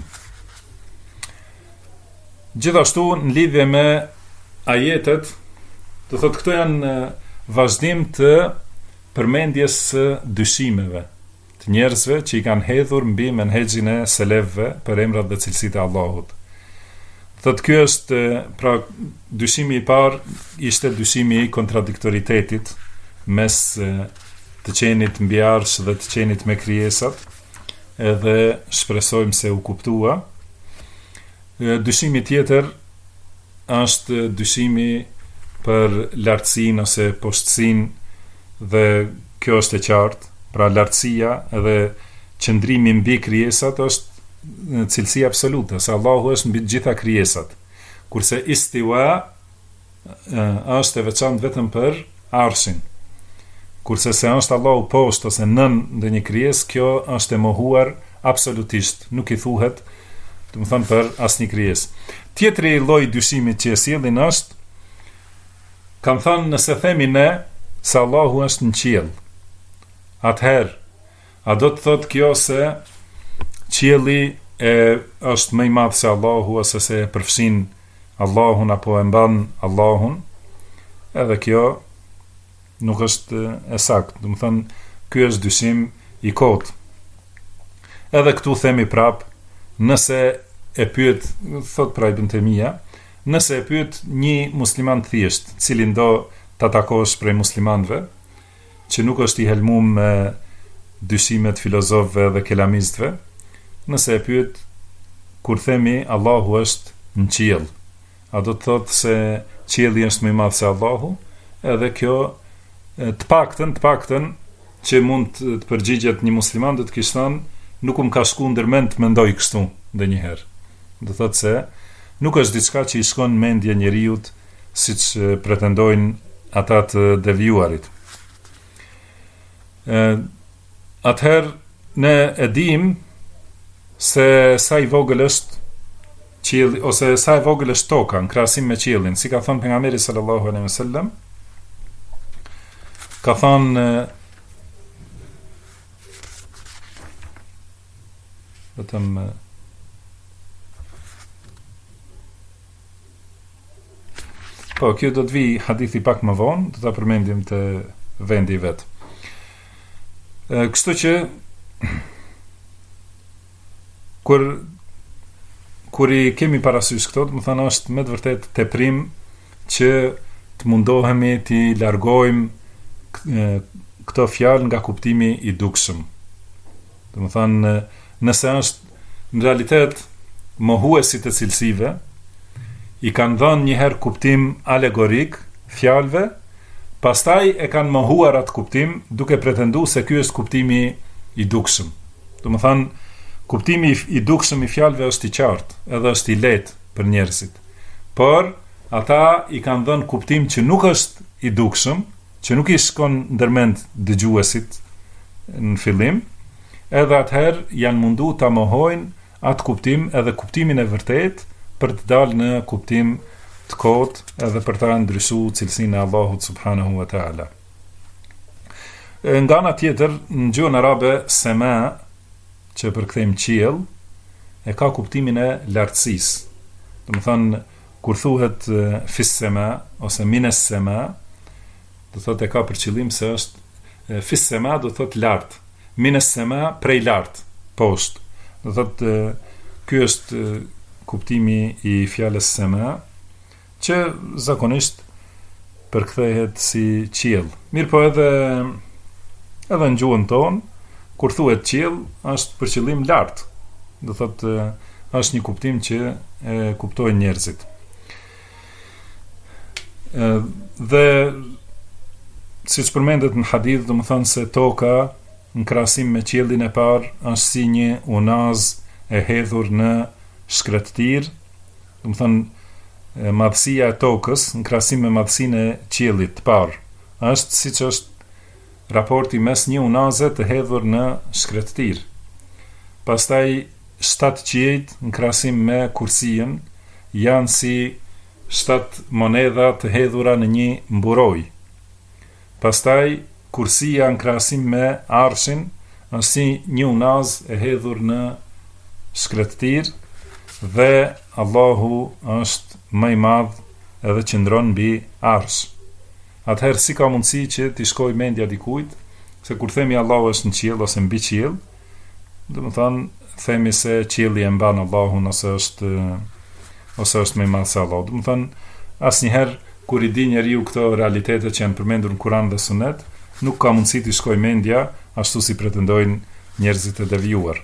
Gjithashtu në lidhje me ajetet, do thotë këto janë vazhdim të përmendjes së dyshimeve të njerëzve që i kanë hedhur mbi menhexhin e selefëve për emrat dhe cilësitë e Allahut. Thotë ky është, pra dyshimi i parë ishte dyshimi i kontradiktoritetit mes të qenit mbi arsh dhe të qenit me krijesat, edhe shpresojmë se u kuptua. Dyshimi tjetër është dyshimi për lartësinë ose poshtësinë, dhe kjo është e qartë. Pra lartësia edhe qëndrimi mbi krijesat është cilësi absolute, se Allahu është mbi të gjitha krijesat. Kurse istiwa është e veçantë vetëm për arshin. Kurse se është Allahu poshtë ose nën ndonjë krijesë, kjo është e mohuar absolutisht, nuk i thuhet, do të thonë, për asnjë krijesë. Tjetri lloj dyshimit që e sjellin është, kanë thënë, nëse themi ne se Allahu është në qiell, atëherë, a do të thotë kjo se qielli është më i madh se Allahu, ose se e përfshin Allahun apo e mban Allahun? Edhe kjo nuk është e saktë. Do të thonë, ky është dyshim i kotë. Edhe këtu themi prap, nëse e pyet, thot pra Ibn Taymija, nëse e pyet një musliman thjesht, cili do ta takosh prej muslimanëve, që nuk është i helmuar me dyshimet filozofëve dhe kelamistëve, nëse e pyet kur themi Allahu është në qiell, a do të thotë se qielli është më i madh se Allahu? Edhe kjo të paktën që mund të përgjigjet një musliman do të kishte thënë, nuk më ka shku ndërmend të mendoj kështu ndonjëherë. Do thotë se nuk është diçka që i shkon në mendje njeriut, siç pretendojnë ata të devijuarit. Atëherë ne e dim se sa i vogël është qielli, ose sa e vogël është toka në krahasim me qiellin, si ka thënë pejgamberi sallallahu alaihi wasallam, ka thënë vetëm po, kjo do të vi hadithi pak më vonë, do ta përmendim të vendi vet. Kështu që kur i kemi parasysh këto, do të thënë është me të vërtet teprim që të mundohemi të largojmë këto fjalë nga kuptimi i dukshëm. Do të thënë, nëse është në realitet mohuesit e cilësive i kanë dhënë njëherë kuptim alegorik fjalëve, pastaj e kanë mohuar atë kuptim duke pretenduar se ky është kuptimi i dukshëm. Do të thënë, kuptimi i dukshëm i fjalëve është i qartë, edhe është i lehtë për njerëzit. Por ata i kanë dhënë kuptim që nuk është i dukshëm, që nuk i shkon ndërmend dëgjuesit në fillim, edhe atëherë janë mundu ta mohojnë atë kuptim edhe kuptimin e vërtet për të dalë në kuptim të kotë edhe për ta ndryshuar cilësinë e Allahut subhanahu wa taala. Nga ana tjetër, në gjuhën arabe sema, që përkthejmë qiell, e ka kuptimin e lartësisë. Do të thënë, kur thuhet fis sema ose mines sema, do thotë e ka për qëllim se është fis sema do thotë lart, mines sema prej lart, poshtë. Do thotë ky është kuptimi i fjalës sema, që zakonisht përkthehet si qiell. Mirë po edhe në gjuhën tonë, kur thuhet qiell, është për qëllim lart. Do thotë është një kuptim që e kuptojnë njerëzit. Dhe siç përmendet në hadith, do të thonë se toka në krahasim me qiellin e parë është si një unaz e hedhur në shkretëtir. Do të thonë madhësia e tokës në krahasim me madhësinë e qiellit të parë është siç është raporti mes një unaze të hedhur në shkretëtir. Pastaj 7 qiejt në krahasim me kursijën janë si 7 monedha të hedhura në një mburoj. Pastaj kursia në krahasim me arshin është si një unaz e hedhur në shkretëtir, dhe Allahu është më i madh edhe qëndron mbi arsh. Atëherë si ka mundësi që t'i shkoj mendja dikujt se kur themi Allahu është në qiell ose mbi qiell, do të thonë themi se qielli e mban Allahun ose është më i madh se Allahu. Do të thonë asnjëherë kur i di njeriu këto realitete që janë përmendur në Kur'an dhe Sunet, nuk ka mundësi t'i shkoj mendja ashtu si pretendojnë njerëzit e devijuar.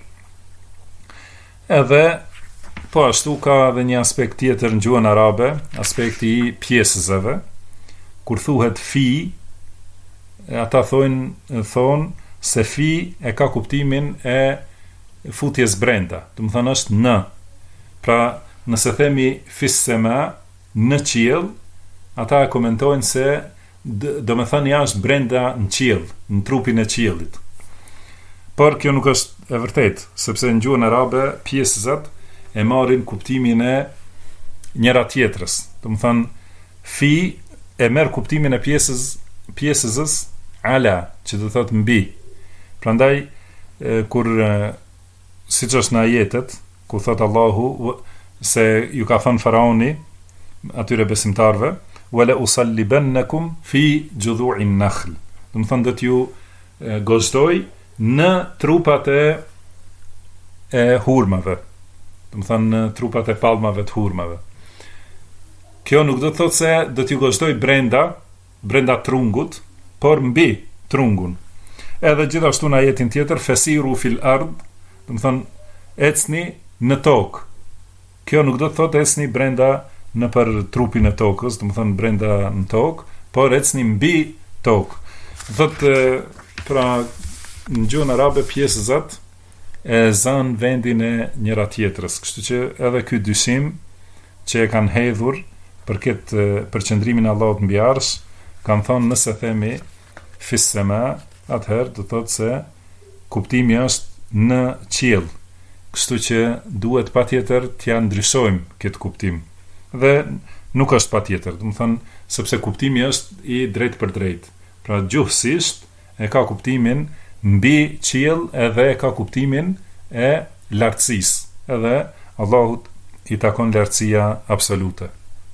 Edhe po ashtu ka edhe një aspekt tjetër në gjuhën arabe, aspekti i pjesëzave. Kur thuhet fi, ata thonë se fi e ka kuptimin e futjes brenda. Do të thonë është në. Pra, nëse themi fis sema, në qiell, ata e komentojnë se do të thonë jashtë brenda në qiell, në trupin e qiellit. Por kjo nuk është e vërtetë, sepse në gjuhën arabe pjesëzat e marrin kuptimin e njëra tjetrës. Do të thonë fi e merr kuptimin e pjesëzës ala, që do thotë mbi. Prandaj kur siç është në ajetet, ku thot Allahu se ju ka thënë faraoni atyre besimtarve, wala usallibannakum fi judhu'in nakhl. Do të thonë do t'ju gozhdoj në trupat e hurmave. Do të thonë në trupat e palmave të hurmave. Kjo nuk do të thotë se do t'ju gozhdoj brenda trungut, por mbi trungun. Edhe gjithashtu në ajetin tjetër, fesiru fil ard, do të thonë ecni në tokë. Kjo nuk do të thotë ecni brenda në për trupin e tokës, do të thonë brenda në tokë, por ecni mbi tokë. Thotë pra në gjuhën arabe pjesëzat e zan vendin e njëra tjetrës, kështu që edhe ky dyshim që e kanë hedhur për këtë përqendrimin e Allahut mbi arsh, kanë thonë nëse themi fis sema, atëherë do thotë se kuptimi është në qiell. Kështu që duhet patjetër t'ja ndryshojmë këtë kuptim. Dhe nuk është patjetër, do të thonë sepse kuptimi është i drejt për drejt. Pra gjuhësisht e ka kuptimin mbi qiell edhe e ka kuptimin e lartësisë. Edhe Allahut i takon lartësia absolute.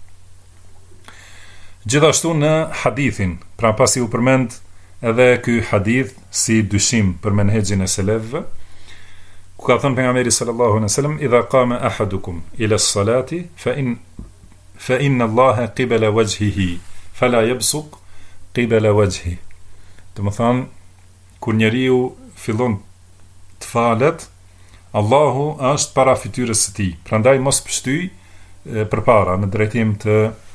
Gjithashtu në hadithin, pra pasi u përmend edhe ky hadith si dyshim për menhexhin e selefëve, ku ka thënë pejgamberi sallallahu alaihi wasallam, idha qama ahadukum ila as-salati fa inna Allaha qibala wajhihi fala yabsuq qibala wajhi. Do të thonë, kur njeriu fillon të falet, Allahu është para fytyrës së tij. Prandaj mos pështyj përpara në drejtim të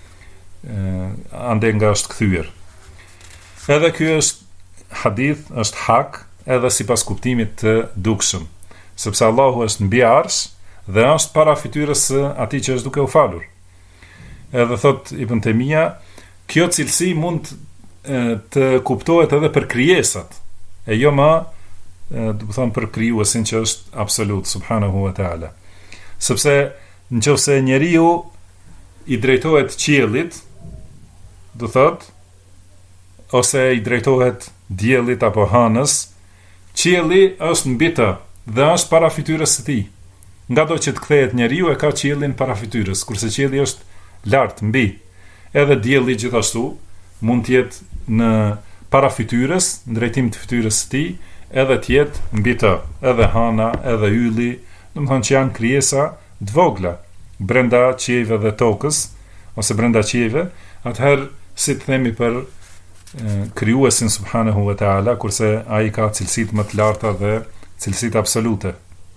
ande nga është kthyer. Edhe ky është hadith, është hak, edhe sipas kuptimit të dukshëm, sepse Allahu është mbi arsh dhe është para fytyrës së atij që është duke u falur. Edhe thot Ibn Taymija, kjo cilësi mund të kuptohet edhe për krijesat, e jo më do të thonë për krijuesin që është absolut subhanahu wa taala. Sepse nëse njeriu i drejtohet qiellit, do thot, ose i drejtohet diellit apo hënës, qielli është mbi të dhe është para fytyrës së tij. Ngado që të kthehet njeriu e ka qiellin para fytyrës, kurse qielli është lart mbi. Edhe dielli gjithashtu mund të jetë në para fytyrës, në drejtim të fytyrës së tij, edhe të jetë mbi të, edhe hana, edhe ylli, do të thonë që janë krijesa të vogla brenda qiejve dhe tokës, ose brenda qiejve. Atëherë si të themi për krijuesin subhanahu wa taala, kurse ai ka cilësitë më të larta dhe cilësitë absolute.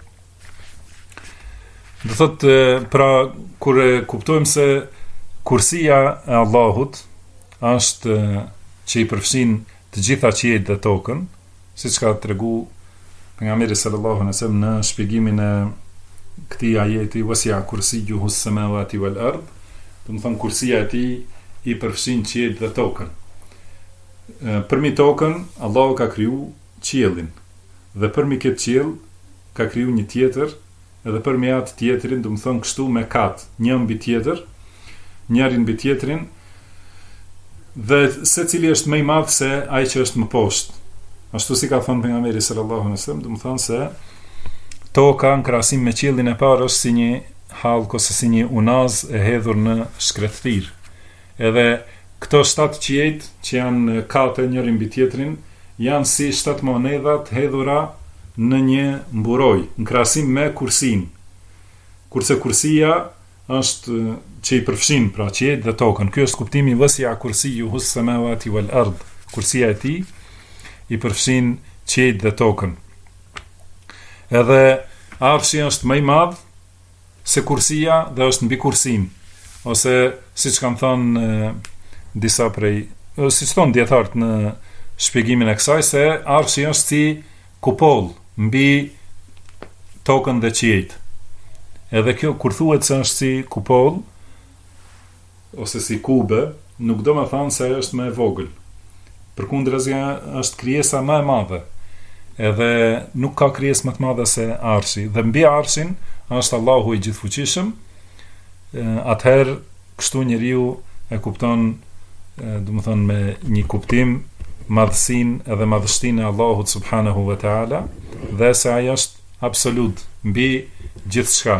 Do thotë, pra kur kuptojmë se kursia e Allahut është që i përfshin të gjitha qiejt dhe tokën, siç ka tregu pejgamberi sallallahu alaihi wasallam në shpjegimin e këtij ajeti, wasi'a kursiyuhu as-samawati wal ard, do të thonë kursia e tij i përfshin qiejt dhe tokën. Përmi tokën Allahu ka kriju qiellin, dhe përmi këtë qiell ka kriju një tjetër, edhe përmi atë tjetrin, do të thonë kështu me kat, një mbi tjetër, njërin mbi tjetrin, dhe secili është më i madh se ai që është më poshtë. Ashtu si ka thënë pejgamberi sallallahu alaihi wasallam, do të thonë se toka në krahasim me qiellin e parë është si një hallk ose si një unaz e hedhur në shkretëtir. Edhe këto 7 qiejt që janë kate njëri mbi tjetrin, janë si 7 monedha të hedhura në një mburoj, në krahasim me kursin. Kurse kursia është që i përfshin pra qiejt dhe tokën. Ky është kuptimi wasi'a kursiyuhu as-samawati wal ard. Kursia e tij i përfshin qiejt dhe tokën. Edhe arshi është më i madh se kursia dhe është mbi kursin. Ose siç kanë thënë disa prej, siç thonë dietarët në shpjegimin e kësaj, se arshi është si kupoll mbi tokën dhe qiejt. Edhe kjo kur thuhet se është si kupoll ose si kube, nuk do të thonë se është më e vogël. Përkundërzi është krijesa më e madhe. Edhe nuk ka krijesë më të madhe se arshi, dhe mbi arshin është Allahu i gjithfuqishëm. Atëherë kështu njeriu e kupton, do të thonë me një kuptim, madhësinë edhe madhështinë e Allahut subhanahu wa taala, dhe se ai është absolut mbi gjithçka.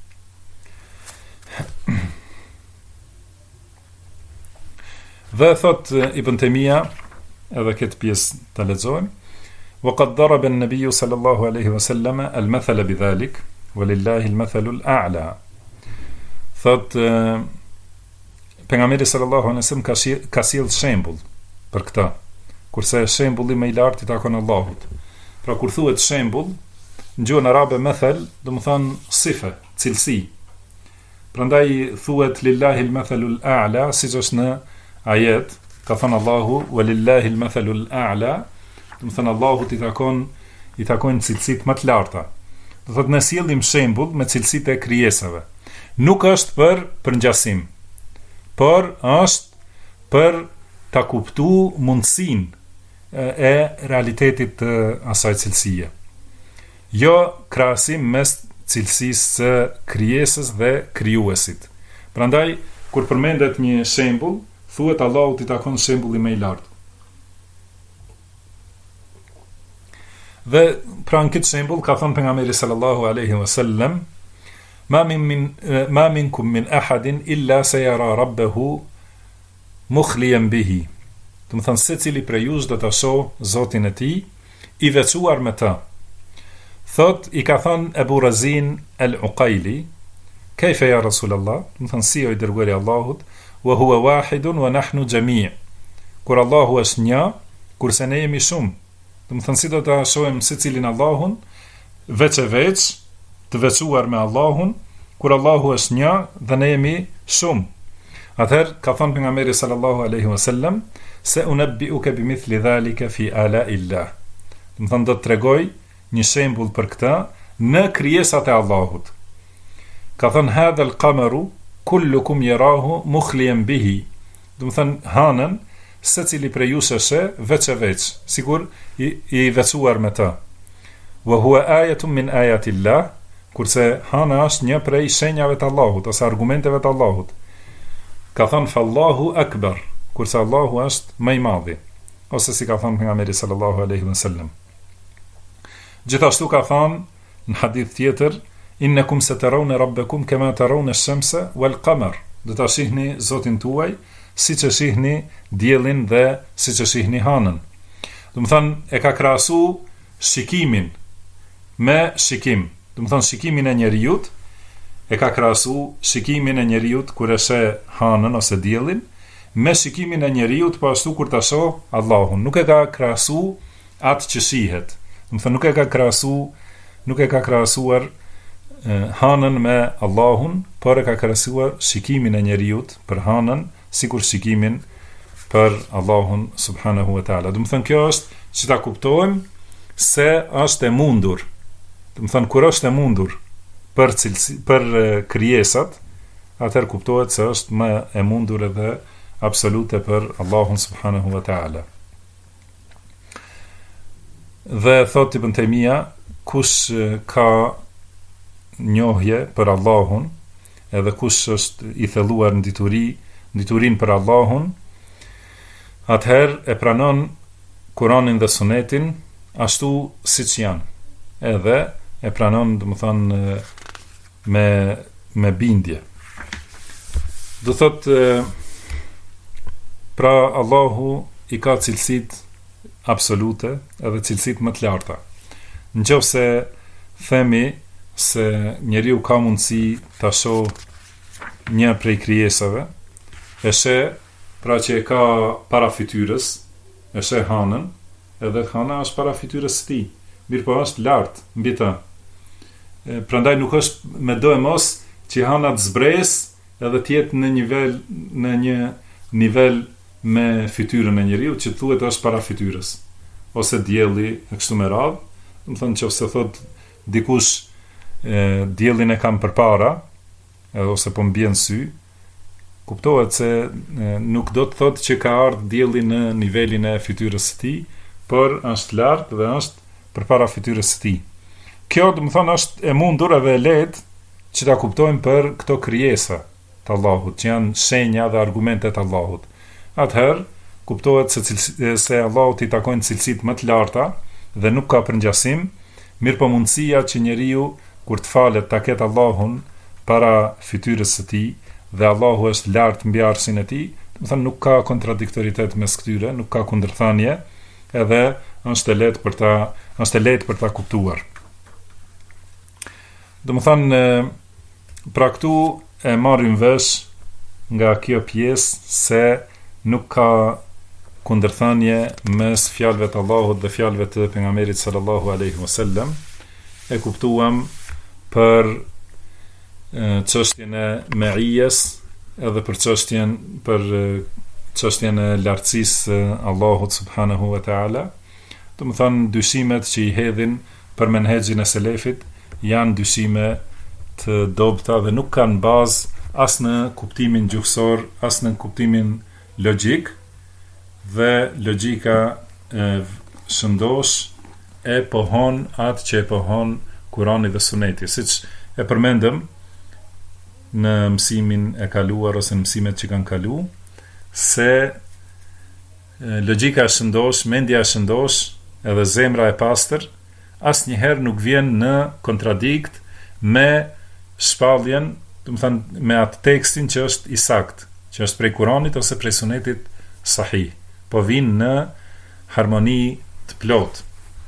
Dhe thot Ibn Taymija, edhe këtë pjesë të lexojmë, وقد ضرب النبي صلى الله عليه وسلم المثل بذلك ولله المثل الأعلى. Thot pejgamberi sallallahu alaihi wasallam ka sjell shembull për këtë, kurse shembulli më i lartë i takon Allahut. Pra kur thuhet shembull, në gjuhën arabe methel, do të thonë sife, cilësi. Prandaj thuhet lillahi al-mathalul a'la, siç është në ajet, ka thënë Allahu walillahi al-mathalul a'la, do të thonë Allahut i takojnë cilësitë më të larta. Do thotë ne sjellim shembull me cilësitë e krijesave. Nuk është për përngjasim, por është për ta kuptuar mundësinë e realitetit të asaj cilësie. Jo krahasim mes cilësisë së krijesës dhe krijuesit. Prandaj kur përmendet një shembull, thuhet Allahut i takon shembulli më i lartë. Dhe pra në këtë shembull ka thënë pejgamberi sallallahu alaihi wasallam, ma minkum min ahadin illa sayara rabbahu mukhliyan bihi. Do të thonë secili prej jush do ta shoh Zotin e tij i veçuar me të. Thot i ka thënë Ebu Razin al-Uqaili, kejfe ja Rasulallah, do të thonë si o i dërguari i Allahut, wa huwa wahidun wa nahnu jami'. Kur Allahu është një, kurse ne jemi shumë. Do të thonë si do ta shohim secilin Allahun veç e veç, të veçuar me Allahun, kur Allahu është një dhe ne jemi shumë. Atëherë ka thënë pejgamberi sallallahu alaihi wasallam, se unabbi'uka bimithli dhalika fi ala'illah. Do të thonë do të tregoj një shembull për këtë në krijesat e Allahut. Ka thënë hadha al-qamaru kullukum yarahu mukhliyan bihi. Do të thonë hanën secili prej jush e sheh veç e veç, sigur i veçuar me të. Wa huwa ayatun min ayatillah, kurse hana është një prej shenjave të Allahut ose argumenteve të Allahut. Ka thënë fallahu akbar, kurse Allahu është më i madhi, ose si ka thënë pejgamberi sallallahu alaihi wasallam. Gjithashtu ka thënë në hadith tjetër, innakum satarawna rabbakum kama tarawna ash-shamsa wal-qamar. Do ta shihni Zotin tuaj siç e shihni diellin dhe siç e shihni hanën. Do të thonë e ka krahasu shikimin me shikim. Do të thonë shikimin e njerëzit e ka krahasu shikimin e njerëzit kur e sheh hanën ose diellin me shikimin e njerëzit po ashtu kur ta shoh Allahun. Nuk e ka krahasu atë që shihet. Do të thonë nuk e ka krahasuar hanën me Allahun, por e ka krahasuar shikimin e njerëzit për hanën sikur shikimin për Allahun subhanahu wa ta'ala. Do të thonë kjo është që ta kuptojmë se është e mundur. Do të thonë kur është e mundur për krijesat, atëherë kuptohet se është më e mundur edhe absolute për Allahun subhanahu wa ta'ala. Dhe thot Ibn Taymija, kush ka njohje për Allahun, edhe kush është i thelluar në diturin për Allahun, atëherë e pranon Kur'anin dhe Sunetin ashtu siç janë. Edhe e pranon, do të thonë, me bindje. Do thotë pra Allahu i ka cilësitë absolute edhe cilësitë më të larta. Nëse themi se njeriu ka mundësi ta shohë një prej krijesave, e sheh pra që e ka para fytyrës, e sheh hanën, edhe hana është para fytyrës së tij, mirë po është lart mbi të. Prandaj nuk është me do e mos që hana të zbresë edhe të jetë në një nivel me fytyrën e njeriu që thuhet është para fytyrës, ose dielli e kështu me radhë. Do të thonë nëse thot dikush diellin e kam përpara, ose po mbien sy, kuptohet se nuk do të thotë që ka ardhur dielli në nivelin e fytyrës së tij, por është lart dhe është përpara fytyrës së tij. Kjo do të thonë është e mundur edhe e lehtë që ta kuptojmë për këto krijesa të Allahut, që janë shenja dhe argumente të Allahut. Atëherë kuptohet se Allahut i takojnë cilësitë më të larta dhe nuk ka përngjasim, mirëpo mundësia që njeriu kur të falet ta ketë Allahun para fytyrës së tij dhe Allahu është lart mbi arsin e tij, do të thonë nuk ka kontradiktoritet mes këtyre, nuk ka kundërthanie, edhe është e lehtë për ta kuptuar. Do të thonë pra këtu e marrim vesh nga kjo pjesë se nuk ka kundërthanie mes fjalëve të Allahut dhe fjalëve të pejgamberit sallallahu alaihi wasallam. E kuptuam për çështjen e meijes edhe për çështjen e lartësisë Allahut subhanahu wa taala. Do të thonë dyshimet që i hedhin për menhexhin e selefit janë dyshime të dobta dhe nuk kanë bazë as në kuptimin gjuhësor, as në kuptimin logjik, dhe logjika shëndosh e pohon atë që e pohon Kurani dhe Suneti, siç e përmendëm në mësimin e kaluar ose në mësimet që kanë kalu, se logjika e shëndosh, mendja e shëndosh, edhe zemra e pastër asnjëherë nuk vjen në kontradikt me shpalljen, do të thënë me atë tekstin që është i saktë, që është prej Kuranit ose prej Sunetit sahih, po vijnë në harmoni të plotë.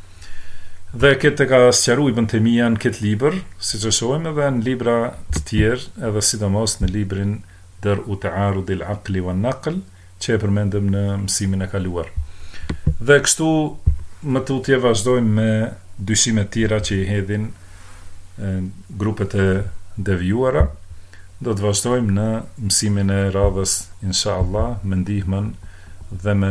Dhe këtë ka sqaruar Ibn Taymija në këtë libër, siç e shohim edhe në libra të tjerë, edhe sidomos në librin Dar'u Ta'arud al-Aqli wan-Naql, që e përmendëm në mësimin e kaluar. Dhe kështu më tutje vazhdojmë me dyshime të tjera që i hedhin grupet e devijuara. Do të vazhdojmë në mësimin e radhës inshallah, me ndihmën dhe me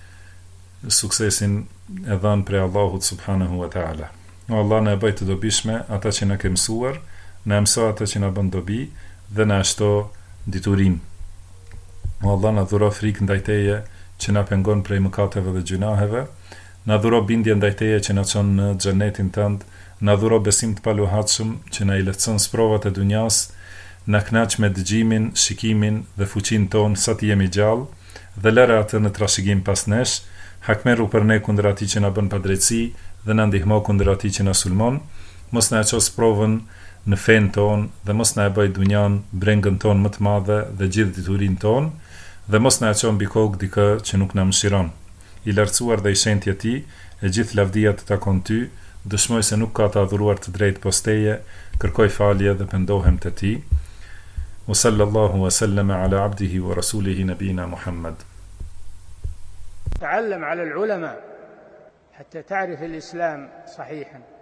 suksesin e dhanë prej Allahut subhanahu wa ta'ala. O Allah, na e bëj të dobishme ata që na ke mësuar, na mëso ata që na bën dobi dhe na shto diturin. O Allah, na dhuro frikë ndaj Teje që na pengon prej mëkateve dhe gjunaheve, na dhuro bindje ndaj Teje që na çon në xhenetin tënd, na dhuro besim të paluhatshëm që na i lehtëson sprovat e dunjas, na kënaq me dëgjimin, shikimin dhe fuqinë tonë sa të jemi gjallë, dhe lëre atë në trashëgim pas nesh, hakmeru për ne kundër atij që na bën padrejtësi dhe na ndihmo kundër atij që na sulmon, mos na ços provën në fen ton dhe mos na e bëj dunjan brengën ton më të madhe dhe gjithë diturinë ton, dhe mos na e çon mbi kokë dikë që nuk na mëshiron. I lartësuar dhe i shenjtë i Tij, e gjithë lavdia të takon Ty, dëshmoj se nuk ka të adhuruar të drejtë post Teje, kërkoj falje dhe pendohem te Ti. Wa sallallahu wa sallama ala abdihi wa rasulihi nabina Muhammad. تعلم على العلماء حتى تعرف الإسلام صحيحا.